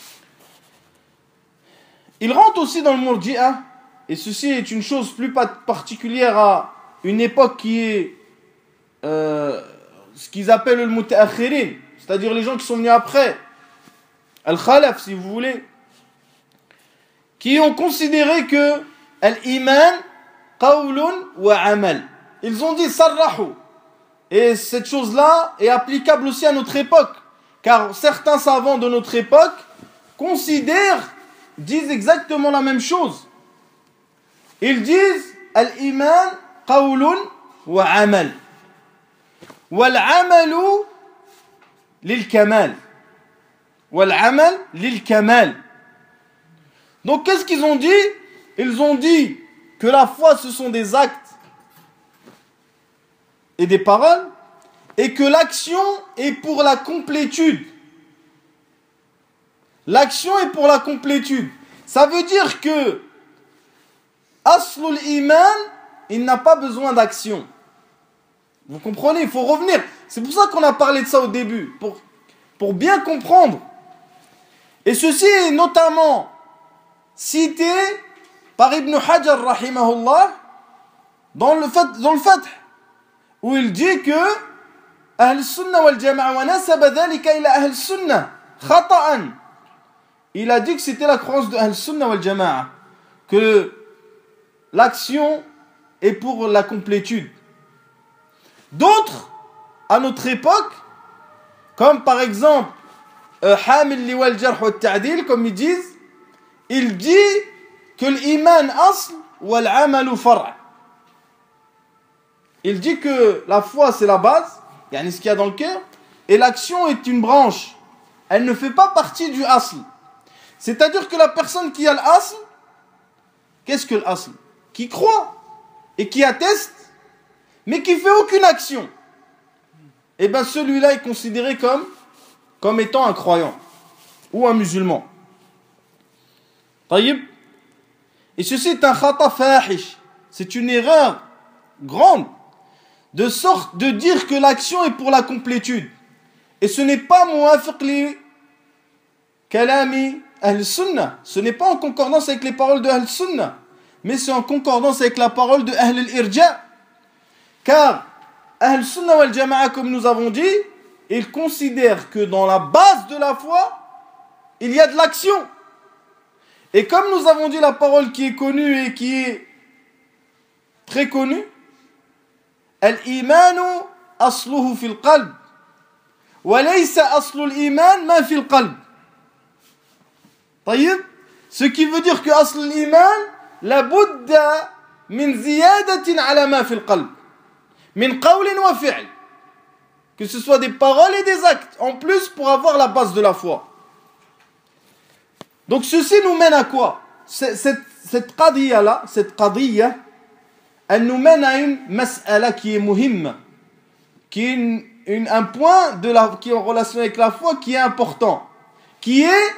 Il rentre aussi dans le Murji'a, et ceci est une chose plus particulière à une époque qui est euh, ce qu'ils appellent le Muta'akhirin, c'est-à-dire les gens qui sont venus après, Al-Khalaf si vous voulez, qui ont considéré que Al-Iman, Qawlun wa Amal. Ils ont dit Sarrahu. Et cette chose-là est applicable aussi à notre époque, car certains savants de notre époque considèrent, disent exactement la même chose. Ils disent Al-Iman, Qawlun wa Amal. Wal-Amalu lil-Kamal. Wal-Amal lil-Kamal. Donc qu'est-ce qu'ils ont dit? Ils ont dit que la foi ce sont des actes et des paroles, et que l'action est pour la complétude. L'action est pour la complétude. Ça veut dire que Aslul Iman, il n'a pas besoin d'action. Vous comprenez? Il faut revenir. C'est pour ça qu'on a parlé de ça au début, pour, pour bien comprendre. Et ceci est notamment cité par Ibn Hajar rahimahullah dans le Fath, dans le Fath, où il dit que Ahl Sunnah wal Jama'a wa nasaba dhalika ila Ahl Sunnah khata'an. Il a dit que c'était la croyance de Ahl Sunnah wal Jama'a, que l'action est pour la complétude. D'autres, à notre époque, comme par exemple Hamil Liwal Jarh wa Ta'dil, comme ils disent, il dit que l'iman asl wa l'amalu far'. Il dit que la foi c'est la base, yani ce qu'il y a dans le cœur, et l'action est une branche. Elle ne fait pas partie du asl. C'est-à-dire que la personne qui a l'asl, qu'est-ce que l'asl? Qui croit et qui atteste, mais qui fait aucune action. Et bien celui-là est considéré comme, comme étant un croyant ou un musulman. Taïb. Et ceci est un khata fahish, c'est une erreur grande, de sorte de dire que l'action est pour la complétude. Et ce n'est pas muwafiq li kalami ahl sunnah, ce n'est pas en concordance avec les paroles de ahl sunnah, mais c'est en concordance avec la parole de ahl al-irja. Car ahl sunnah wal jama'a, comme nous avons dit, ils considèrent que dans la base de la foi, il y a de l'action. Et comme nous avons dit la parole qui est connue et qui est très connue, Al-imanu asluhu fil qalb, wa laysa aslu al-iman ma fil qalb. طيب, ce qui veut dire que asl al-iman la budda min ziyadatin ala ma fil qalb, min qawlin wa fi'l, que ce soit des paroles et des actes en plus pour avoir la base de la foi. Donc ceci nous mène à quoi? Cette, cette, cette qadiyya là, cette qadiyya, elle nous mène à une mas'ala qui est muhimma, qui est une, une, un point de la, qui est en relation avec la foi qui est important, qui est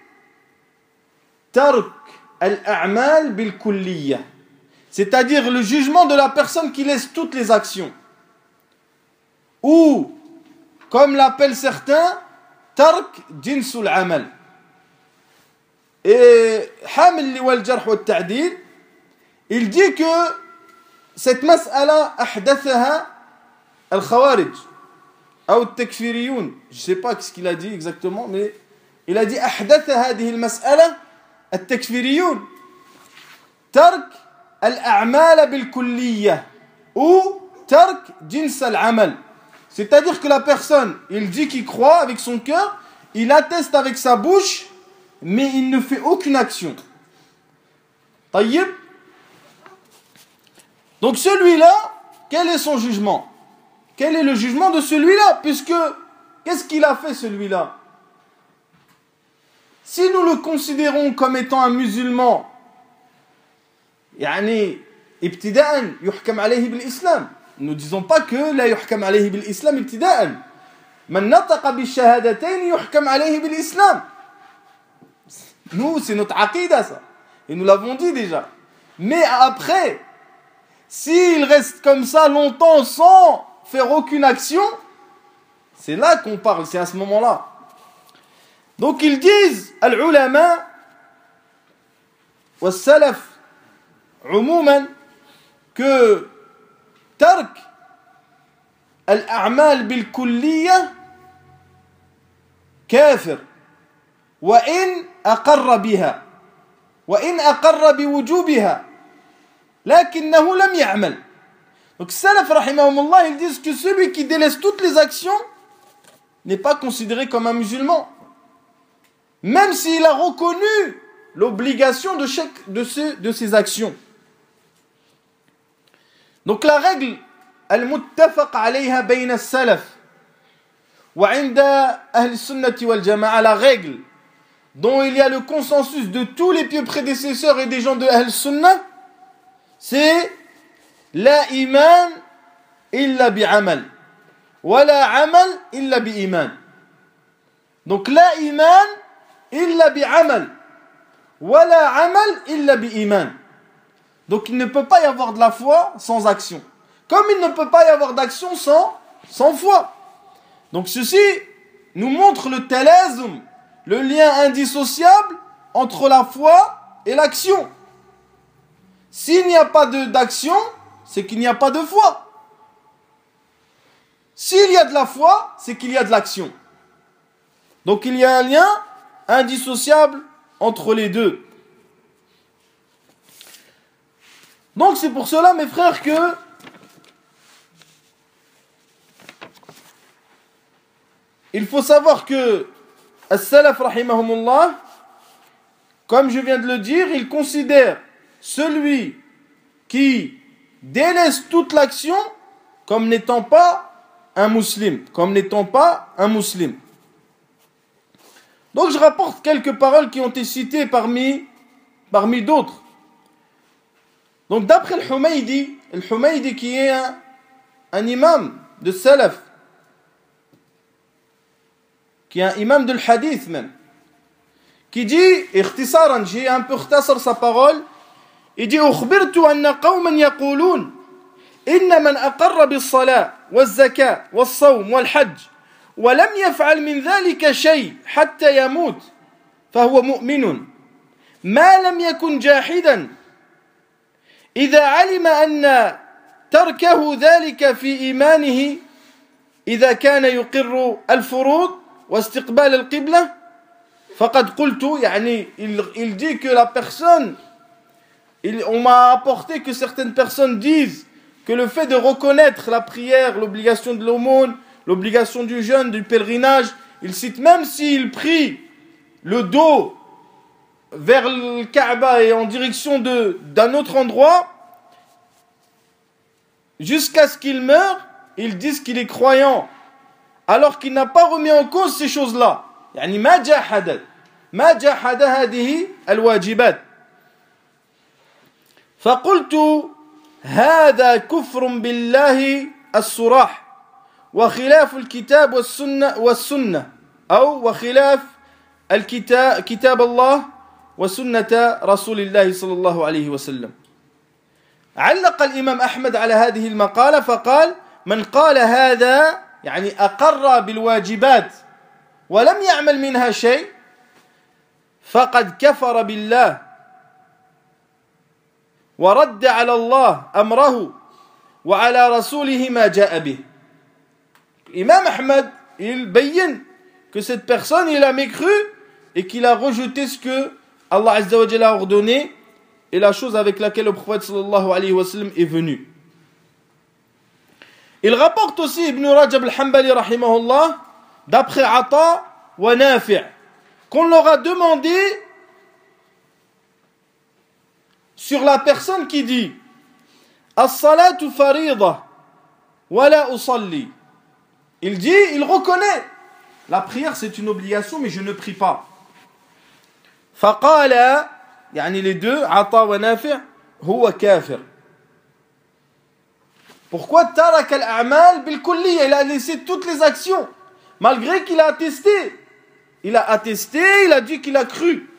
tark al-a'mal bil kulliyya, c'est-à-dire le jugement de la personne qui laisse toutes les actions, ou comme l'appellent certains, tark jinsul amal. Et Hamil Liwal Jarh wa Ta'dil, il dit que cette mas'ala ahdathaha al-Khawarij ou al-Takfiriyun, je ne sais pas ce qu'il a dit exactement, mais il a dit ahdatha hadhihi al-mas'ala al-Takfiriyun tark al-a'mal bil-kulliyya ou tark jins al-amal. C'est-à-dire que la personne, il dit qu'il croit avec son cœur, il atteste avec sa bouche, mais il ne fait aucune action. Taïb. Donc celui-là, quel est son jugement? Quel est le jugement de celui-là? Puisque, qu'est-ce qu'il a fait celui-là? Si nous le considérons comme étant un musulman, yani, ibtida'an, yuhkam alayhi bil islam. Nous ne disons pas que la yuhkam alayhi bil islam ibtida'an. Man nataqa bi shahadatayn yuhkam alayhi bil islam. Nous, c'est notre aqida, ça. Et nous l'avons dit déjà. Mais après, s'il reste comme ça longtemps sans faire aucune action, c'est là qu'on parle, c'est à ce moment-là. Donc ils disent, al-ulama wa salaf umouman, que tark al-a'mal bil-kulliyya kafir wa in aqarra biha wa in aqarra biwujubiha lakinnahu lam ya'mal. Donc salaf rahimahumullah, ils disent que celui qui délaisse toutes les actions n'est pas considéré comme un musulman, même s'il a reconnu l'obligation de chaque de ces, de ces actions. Donc la règle al-muttafaq alayha bayna as-salaf wa 'inda ahli sunnati wal jama'a, la règle dont il y a le consensus de tous les pieux prédécesseurs et des gens de Ahl Sunnah, c'est la iman illa bi amal wa la amal illa bi iman. Donc la iman illa bi amal wa la amal illa bi iman. Donc il ne peut pas y avoir de la foi sans action, comme il ne peut pas y avoir d'action sans, sans foi. Donc ceci nous montre le talazum, le lien indissociable entre la foi et l'action. S'il n'y a pas d'action, c'est qu'il n'y a pas de foi. S'il y a de la foi, c'est qu'il y a de l'action. Donc il y a un lien indissociable entre les deux. Donc c'est pour cela, mes frères, que il faut savoir que as-salaf rahimahumullah, comme je viens de le dire, ils considèrent celui qui délaisse toute l'action comme n'étant pas un musulman, comme n'étant pas un musulman. Donc je rapporte quelques paroles qui ont été citées parmi, parmi d'autres. Donc d'après le Humaydi, le Humaydi qui est un, un imam de salaf, qui est un imam de l'hadith même, qui dit, ikhtisaran, j'ai un peu khtasar sa parole, il dit, أخبرت أن قوما يقولون إن من أقر بالصلاة والزكاة والصوم والحج ولم يفعل من ذلك شيء حتى يموت فهو مؤمن ما لم يكن جاحدا إذا علم أن تركه ذلك في إيمانه إذا كان يقر الفروض واستقبال القبلة فقد قلت. يعني il, il dit que la personne, il, on m'a apporté que certaines personnes disent que le fait de reconnaître la prière, l'obligation de l'aumône, l'obligation du jeûne, du pèlerinage, il cite même s'il prie le dos vers le Kaaba et en direction de, d'un autre endroit, jusqu'à ce qu'il meure, ils disent qu'il est croyant, alors qu'il n'a pas remis en cause ces choses-là. يعني ما جاحد ما جاحد هذه الواجبات. فقلت هذا كفر بالله الصراح وخلاف الكتاب والسنة والسنة أو وخلاف الكتاب كتاب الله وسنة رسول الله صلى الله عليه وسلم. علق الإمام أحمد على هذه المقالة فقال من قال هذا يعني أقر بالواجبات ولم يعمل منها شيء فقد كفر بالله ورد على الله أمره وعلى رسوله ما جاء به. Imam Ahmad, il bayyine que cette personne, il a mécru et qu'il a rejeté ce que Allah Azza wa Jalla a ordonné et la chose avec laquelle le prophète sallallahu alayhi wa sallam est venu. Il rapporte aussi Ibn Rajab al-Hanbali rahimahullah, d'après Ata wa Nafi', qu'on leur a demandé sur la personne qui dit as-salatu farida wa la usalli. Il dit, il reconnaît la prière c'est une obligation mais je ne prie pas. Faqala, yani les deux, Ata wa Nafi', huwa kafir. Pourquoi tarak al-a'mal bil-kulliya, il a laissé toutes les actions malgré qu'il a attesté. Il a attesté, il a dit qu'il a cru.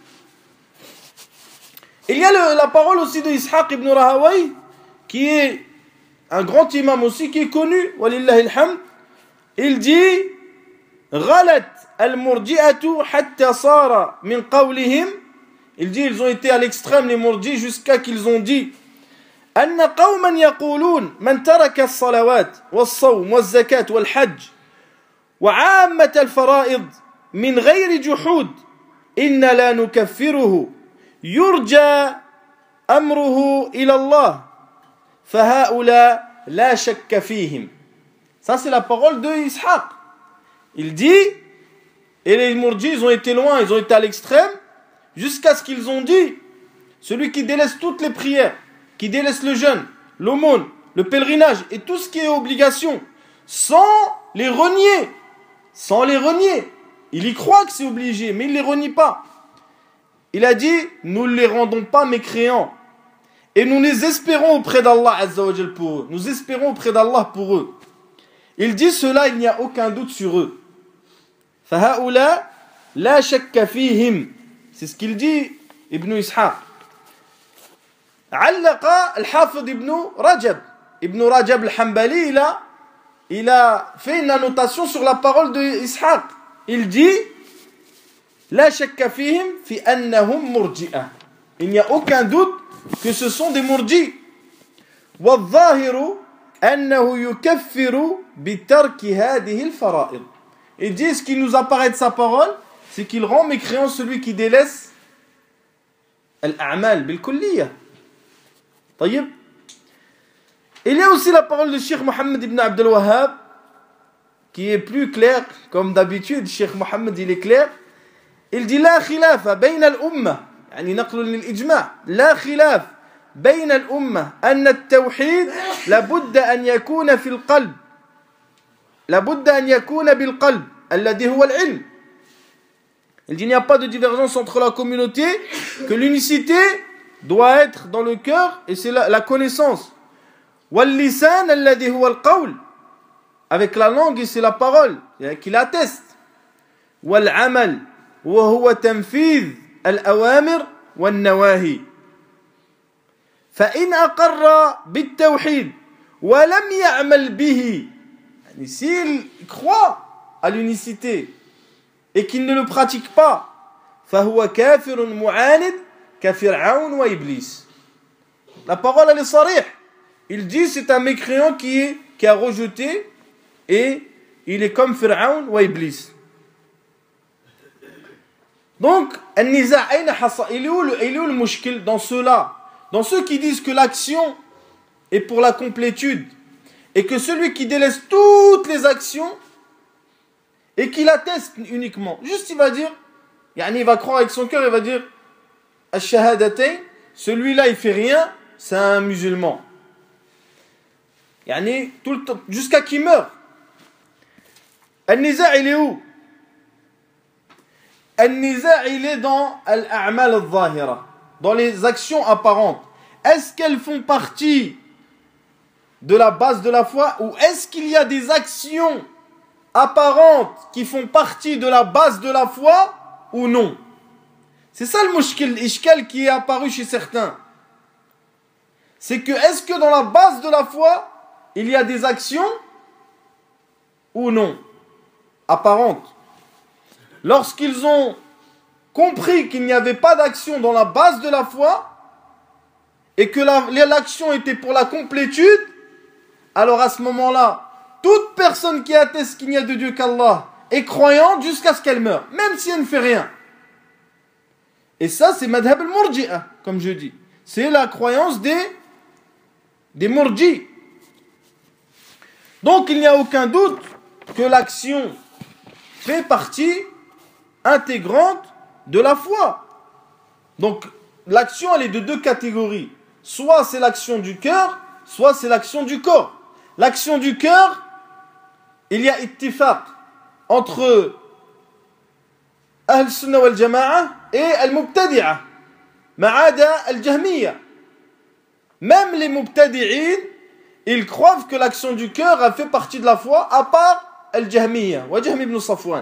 Il y a le, la parole aussi de Ishaq ibn Rahawayh, qui est un grand imam aussi, qui est connu, walillahi alhamd. Il dit, ghalat المرجئة حتى صار من قولهم. Il dit ils ont été à l'extrême les murji jusqu'à qu'ils ont dit أن قوما يقولون من ترك الصلوات والصوم والزكاة والحج وعامة الفرائض من غير جحود إن لا نكفره يرجى أمره إلى الله فهؤلاء لا شك فيهم. Ça c'est la parole de Ishaq. Il dit, et les murji ils ont été loin, ils ont été à l'extrême jusqu'à ce qu'ils ont dit celui qui délaisse toutes les prières, qui délaisse le jeûne, l'aumône, le pèlerinage et tout ce qui est obligation, sans les renier, sans les renier. Il y croit que c'est obligé, mais il ne les renie pas. Il a dit, nous ne les rendons pas mécréants. Et nous les espérons auprès d'Allah Azza wa Jal pour eux. Nous espérons auprès d'Allah pour eux. Il dit cela, il n'y a aucun doute sur eux. فَهَؤُلَا لَا شَكَّ فِيهِمْ. C'est ce qu'il dit, Ibn Ishaq. علق الحافظ ابن رجب ابن رجب الحنبلي il a, il a fait une annotation sur la parole de Ishaq. Il dit لا شك فيهم في أنهم مرجئة. Il n'y a aucun doute que ce sont des murji. والظاهر أنه يكفر بترك هذه الفرائض. Il dit ce qui nous apparaît de sa parole, c'est qu'il rend mécréant celui qui délaisse الأعمال بالكلية. طيب. Il y a aussi la parole de Cheikh Mohammed ibn Abdel Wahhab qui est plus claire, comme d'habitude. Cheikh Mohammed il est clair. Il dit لا خلاف بين الأمة يعني نقل للإجماع لا خلاف بين الأمة أن التوحيد لابد أن يكون في القلب لابد أن يكون بالقلب الذي هو العلم. Il dit il n'y a pas de divergence entre la communauté que l'unicité doit être dans le cœur et c'est la, la connaissance. واللسان الذي هو القول avec la langue et c'est la parole qui l'atteste. والعمل وهو تنفيذ الأوامر والنواهي. فإن أقر بالتوحيد ولم يعمل به. يعني s'il croit à l'unicité et qu'il ne le pratique pas فهو كافر معاند كفرعون وإبليس. La parole elle est sarih. Il dit c'est un mécréant qui, est, qui a rejeté et il est comme Pharaon ou Iblis. Donc, il est où le, il est où le mushkil dans ceux-là, dans ceux qui disent que l'action est pour la complétude et que celui qui délaisse toutes les actions et qui l'atteste uniquement, juste il va dire, il va croire avec son cœur, il va dire Ash-shahadatayn, celui-là il fait rien, c'est un musulman. Yani, tout le temps, jusqu'à qu'il meure. Al-niza' il est où? Al-niza' il est dans al-a'mal al-zahira, dans les actions apparentes. Est-ce qu'elles font partie de la base de la foi ou est-ce qu'il y a des actions apparentes qui font partie de la base de la foi ou non? C'est ça le mushkil, l'ishkal qui est apparu chez certains. C'est que est-ce que dans la base de la foi il y a des actions ou non apparentes? Lorsqu'ils ont compris qu'il n'y avait pas d'action dans la base de la foi et que la, l'action était pour la complétude, alors à ce moment-là, toute personne qui atteste qu'il n'y a de Dieu qu'Allah est croyante jusqu'à ce qu'elle meure, même si elle ne fait rien. Et ça, c'est madhab al-murji'a, comme je dis. C'est la croyance des, des murji. Donc il n'y a aucun doute que l'action fait partie intégrante de la foi. Donc l'action elle est de deux catégories. Soit c'est l'action du cœur, soit c'est l'action du corps. L'action du cœur, il y a ittifaq entre Ahl-Sunnah wal-Jama'a et Al-Mubtadi'a, Ma'ada Al-Jahmiya. Même les Mubtadi'in, ils croient que l'action du cœur a fait partie de la foi, à part Al-Jahmiya, wa Jahm ibn Safwan.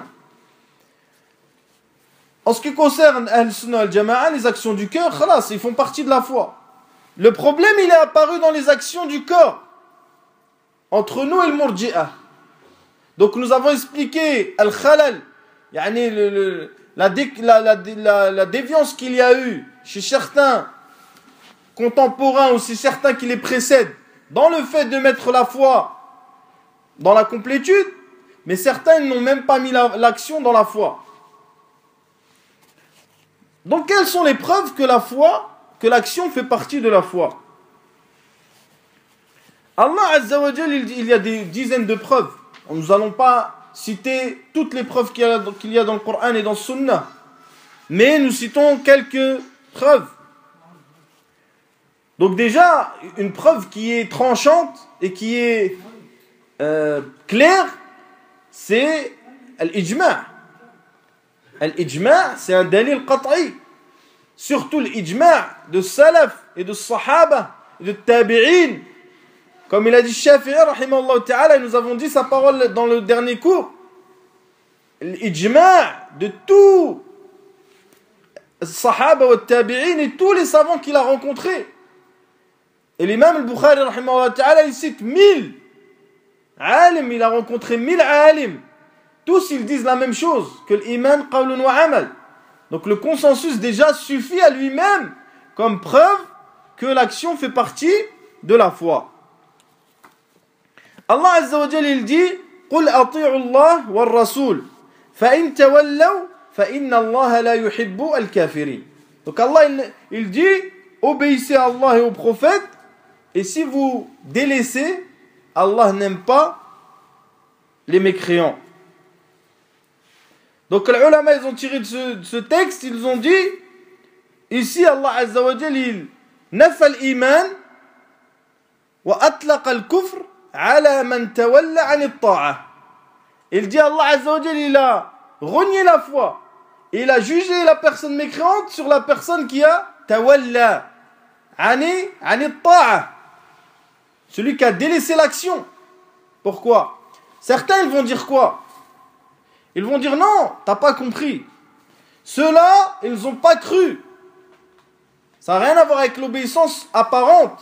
En ce qui concerne Ahl-Sunnah wal-Jama'a, les actions du cœur, khalas, ils font partie de la foi. Le problème, il est apparu dans les actions du corps, entre nous et le Murji'a. Donc nous avons expliqué Al-Khalal yani le, le, la, dé, la, la, la, la déviance qu'il y a eu chez certains contemporains ou chez certains qui les précèdent dans le fait de mettre la foi dans la complétude, mais certains n'ont même pas mis la, l'action dans la foi. Donc quelles sont les preuves que la foi, que l'action fait partie de la foi? Allah Azza wa Jal, il y a des dizaines de preuves. Nous n'allons pas citer toutes les preuves qu'il y a, qu'il y a dans le Coran et dans le Sunnah, mais nous citons quelques preuves. Donc déjà, une preuve qui est tranchante et qui est euh, claire, c'est l'ijma'. L'ijma', c'est un dalil qat'i. Surtout l'ijma' de salaf et de sahaba et de tabi'in. Comme il a dit Shafi'i, rahimahullah ta'ala, et nous avons dit sa parole dans le dernier cours. L'ijma' de tous les sahaba et tabi'in et tous les savants qu'il a rencontrés. Et l'imam al-Bukhari, rahimahullah ta'ala, il cite mille alim, il a rencontré mille alim. Tous ils disent la même chose, que l'iman qawlun wa amal. Donc le consensus déjà suffit à lui-même comme preuve que l'action fait partie de la foi. Allah Azza wa Jalla il dit قُلْ أَطِيعُوا اللَّهَ وَالرَّسُولَ فَإِن تَوَلَّوْا فَإِنَّ اللَّهَ لَا يُحِبُّ الْكَافِرِينَ. Donc Allah il, il dit obéissez à Allah et au prophète, et si vous délaissez, Allah n'aime pas les mécréants. Donc les ulama ils ont tiré de ce, de ce texte, ils ont dit ici Allah Azza wa Jalla il nafa al-iman wa atlaqa al-kufr ala man tawalla an at-ta'a. Il dit Allah Azza wa Jalla il a renié la foi et il a jugé la personne mécréante sur la personne qui a tawalla ani an at-ta'a, celui qui a délaissé l'action. Pourquoi? Certains ils vont dire quoi? Ils vont dire non, t'as pas compris. Ceux-là, ils n'ont pas cru. Ça n'a rien à voir avec l'obéissance apparente.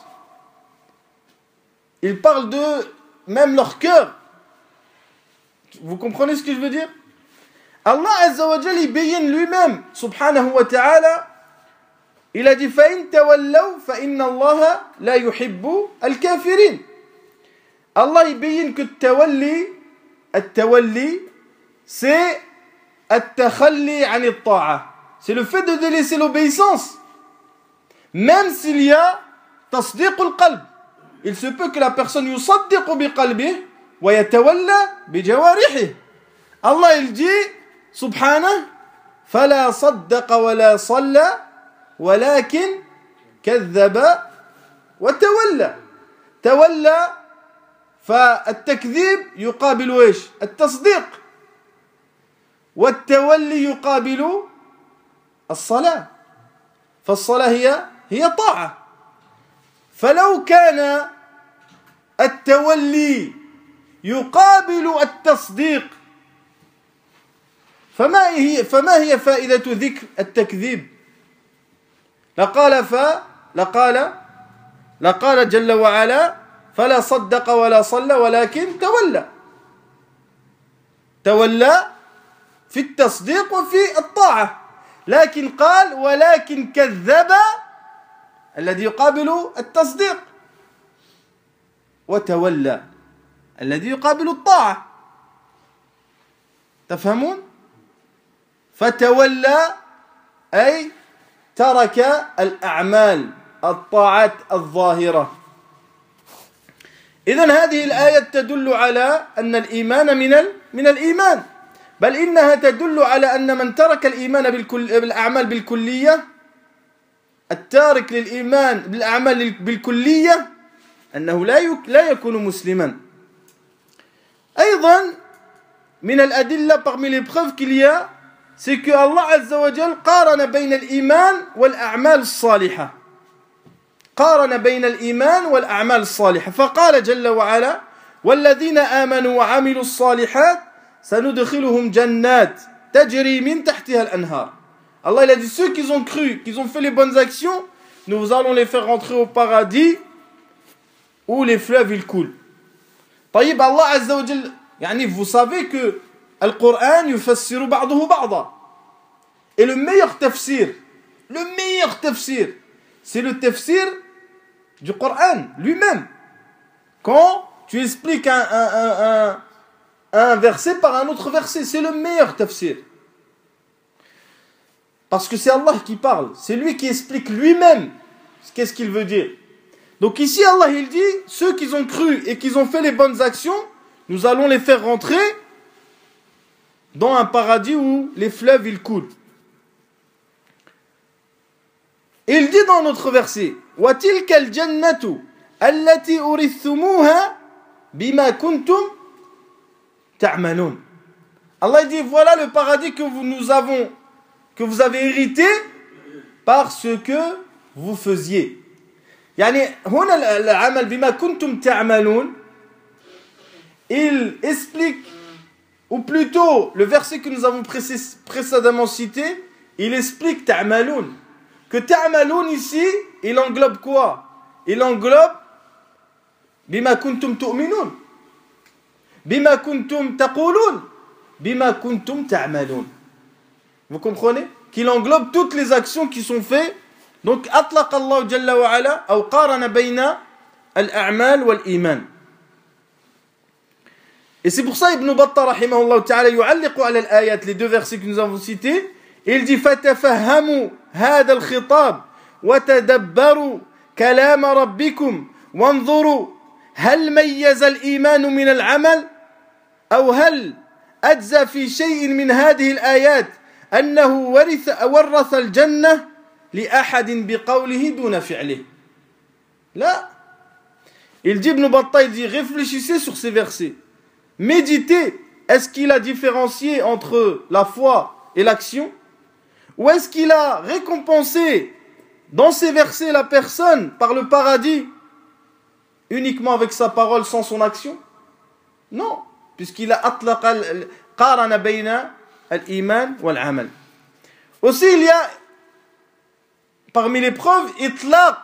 Ils parlent de même leur cœur. Vous comprenez ce que je veux dire? Allah Azza wa Jalla, il bayyine lui-même, subhanahu wa ta'ala, il a dit فَإِن تَوَلَّوْا فَإِنَّ اللَّهَ لَا يُحِبُّ الْكَافِرِينَ. Allah il bayyine que التولي التولي c'est التخلي عن الطاعة. C'est le fait de délaisser l'obéissance. Même s'il y a تصديق القلب. Il se peut que la personne يصدق بقلبه ويتولى بجوارحه. Allah il dit سبحانه فلا صدق ولا صلى ولكن كذب وتولى. تولى فالتكذيب يقابل ايش؟ التصديق. والتولي يقابل الصلاة. فالصلاة هي هي طاعة. فلو كان التولي يقابل التصديق فما هي فما هي فائدة ذكر التكذيب؟ لقال ف لقال لقال جل وعلا فلا صدق ولا صلى ولكن تولى. تولى في التصديق وفي الطاعة، لكن قال ولكن كذب الذي يقابل التصديق، وتولى الذي يقابل الطاعة. تفهمون؟ فتولى أي ترك الأعمال الطاعات الظاهرة. إذن هذه الآية تدل على أن الإيمان من من الإيمان، بل إنها تدل على أن من ترك الإيمان بالكل بالأعمال بالكلية، التارك للإيمان بالأعمال بالكلية، أنه لا لا يكون مسلما. أيضا من الأدلة parmi les preuves qu'il y a, c'est que Allah Azza wa Jal قارن بين الإيمان والأعمال الصالحة. قارن بين الإيمان والأعمال الصالحة فقال جل وعلا والذين آمنوا وعملوا الصالحات سندخلهم جنات تجري من تحتها الأنهار. Allah il a dit ceux qui ont cru, qui ont fait les bonnes actions, nous allons les faire rentrer au paradis où les fleuves ils coulent. طيب Allah Azza wa Jal, يعني vous savez que Al-Qur'an yufassiru ba'dahu ba'da. Et le meilleur tafsir, le meilleur tafsir, c'est le tafsir du Coran lui-même. Quand tu expliques un, un, un, un, un verset par un autre verset, c'est le meilleur tafsir. Parce que c'est Allah qui parle, c'est lui qui explique lui-même qu'est-ce qu'il veut dire. Donc ici Allah il dit, ceux qui ont cru et qui ont fait les bonnes actions, nous allons les faire rentrer dans un paradis où les fleuves ils coulent. Et il dit dans notre verset, وَتِلْكَ الْجَنَّةُ الَّتِي أُرِثْتُمُوهَا بِمَا كُنْتُمْ تَعْمَلُونَ. Allah dit, voilà le paradis que vous, nous avons, que vous avez hérité par ce que vous faisiez. يعني هنا العمل بما كنتم تعملون, il explique, ou plutôt le verset que nous avons précédemment cité, il explique ta'maloun. Que ta'maloun ici, il englobe quoi? Il englobe bima kuntum tu'minun, bima kuntum taqulun, bima kuntum ta'maloun. Vous comprenez? Qu'il englobe toutes les actions qui sont faites. Donc, atlaq Allah jalla wa ala, ou qarana bayna al-a'mal wal-iman. Et c'est pour ça Ibn Battah rahimahullah ta'ala yu'alliqu ala al-ayat, les deux versets que nous avons cités. Il dit فَتَفَهَّمُوا هَذَا الْخِطَابِ وَتَدَبَّرُوا كَلَامَ رَبِّكُمْ وَانظُرُوا هَلْ مَيَّزَ الْإِيمَانُ مِنَ الْعَمَلِ أو هل أجزى في شيء من هذه الآيات أنه ورث ورث الجنة لأحد بقوله دون فعله. Là, il dit Ibn Battah, il dit réfléchissez sur ces versets, méditez, est-ce qu'il a différencié entre la foi et l'action, ou est-ce qu'il a récompensé dans ces versets la personne par le paradis uniquement avec sa parole sans son action? Non, puisqu'il a atlaqa qarana bayna al-iman wal-amal. Aussi il y a parmi les preuves itlaq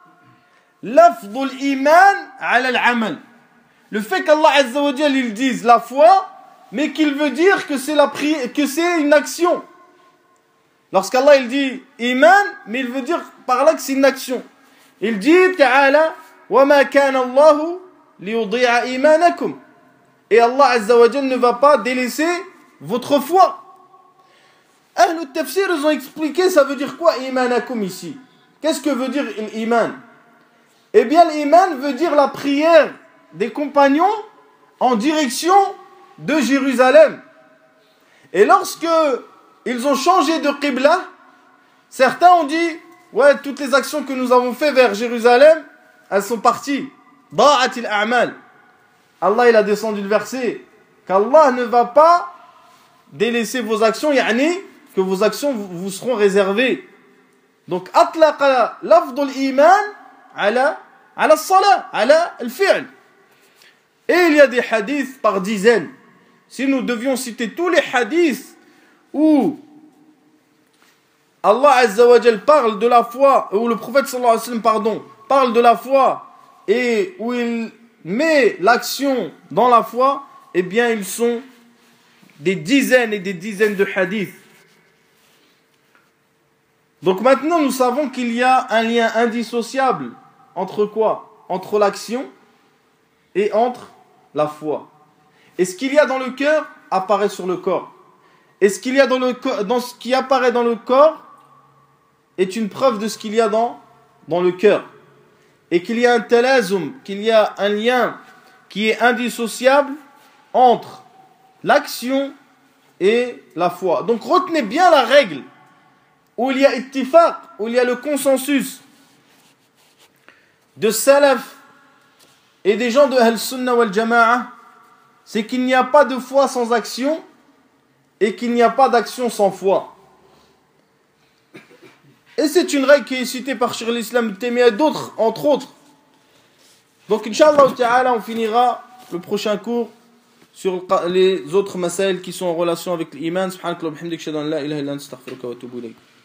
lafdul iman ala al-amal. Le fait qu'Allah Azza wa Jalla il dise la foi, mais qu'il veut dire que c'est la prière, que c'est une action. Lorsqu'Allah il dit iman, mais il veut dire par là que c'est une action. Il dit ta'ala wa ma kana Allahu liyudi'a imanakum. Et Allah Azza wa Jalla ne va pas délaisser votre foi. Ahlul Tafsir ils ont expliqué ça veut dire quoi imanakum ici. Qu'est-ce que veut dire l'iman? Eh bien l'iman veut dire la prière des compagnons en direction de Jérusalem. Et lorsque ils ont changé de qibla, certains ont dit ouais, toutes les actions que nous avons fait vers Jérusalem, elles sont parties. Da'atil a'mal. Allah il a descendu le verset qu'Allah ne va pas délaisser vos actions, yani que vos actions vous seront réservées. Donc atlaqa lafdul iman ala ala as-salat, ala al-fi'l. Et il y a des hadiths par dizaines. Si nous devions citer tous les hadiths où Allah Azza wa Jal parle de la foi, où le prophète sallallahu alayhi wa sallam, pardon, parle de la foi et où il met l'action dans la foi, eh bien ils sont des dizaines et des dizaines de hadiths. Donc maintenant nous savons qu'il y a un lien indissociable entre quoi? Entre l'action et entre la foi. Et ce qu'il y a dans le cœur apparaît sur le corps. Et ce qu'il y a dans, le co- dans ce qui apparaît dans le corps est une preuve de ce qu'il y a dans, dans le cœur. Et qu'il y a un talazum, qu'il y a un lien qui est indissociable entre l'action et la foi. Donc retenez bien la règle où il y a ittifaq, où il y a le consensus de salaf et des gens de Ahl-Sunnah wal Jama'a, c'est qu'il n'y a pas de foi sans action et qu'il n'y a pas d'action sans foi. Et c'est une règle qui est citée par Cheikh al-Islam Ibn Taymiyyah et d'autres, entre autres. Donc, Inch'Allah ta'ala, on finira le prochain cours sur les autres masail qui sont en relation avec l'iman. Subhanakallah wa bihamdik, shahadu an la ilaha illa anta, astaghfiruka wa atubu ilayk.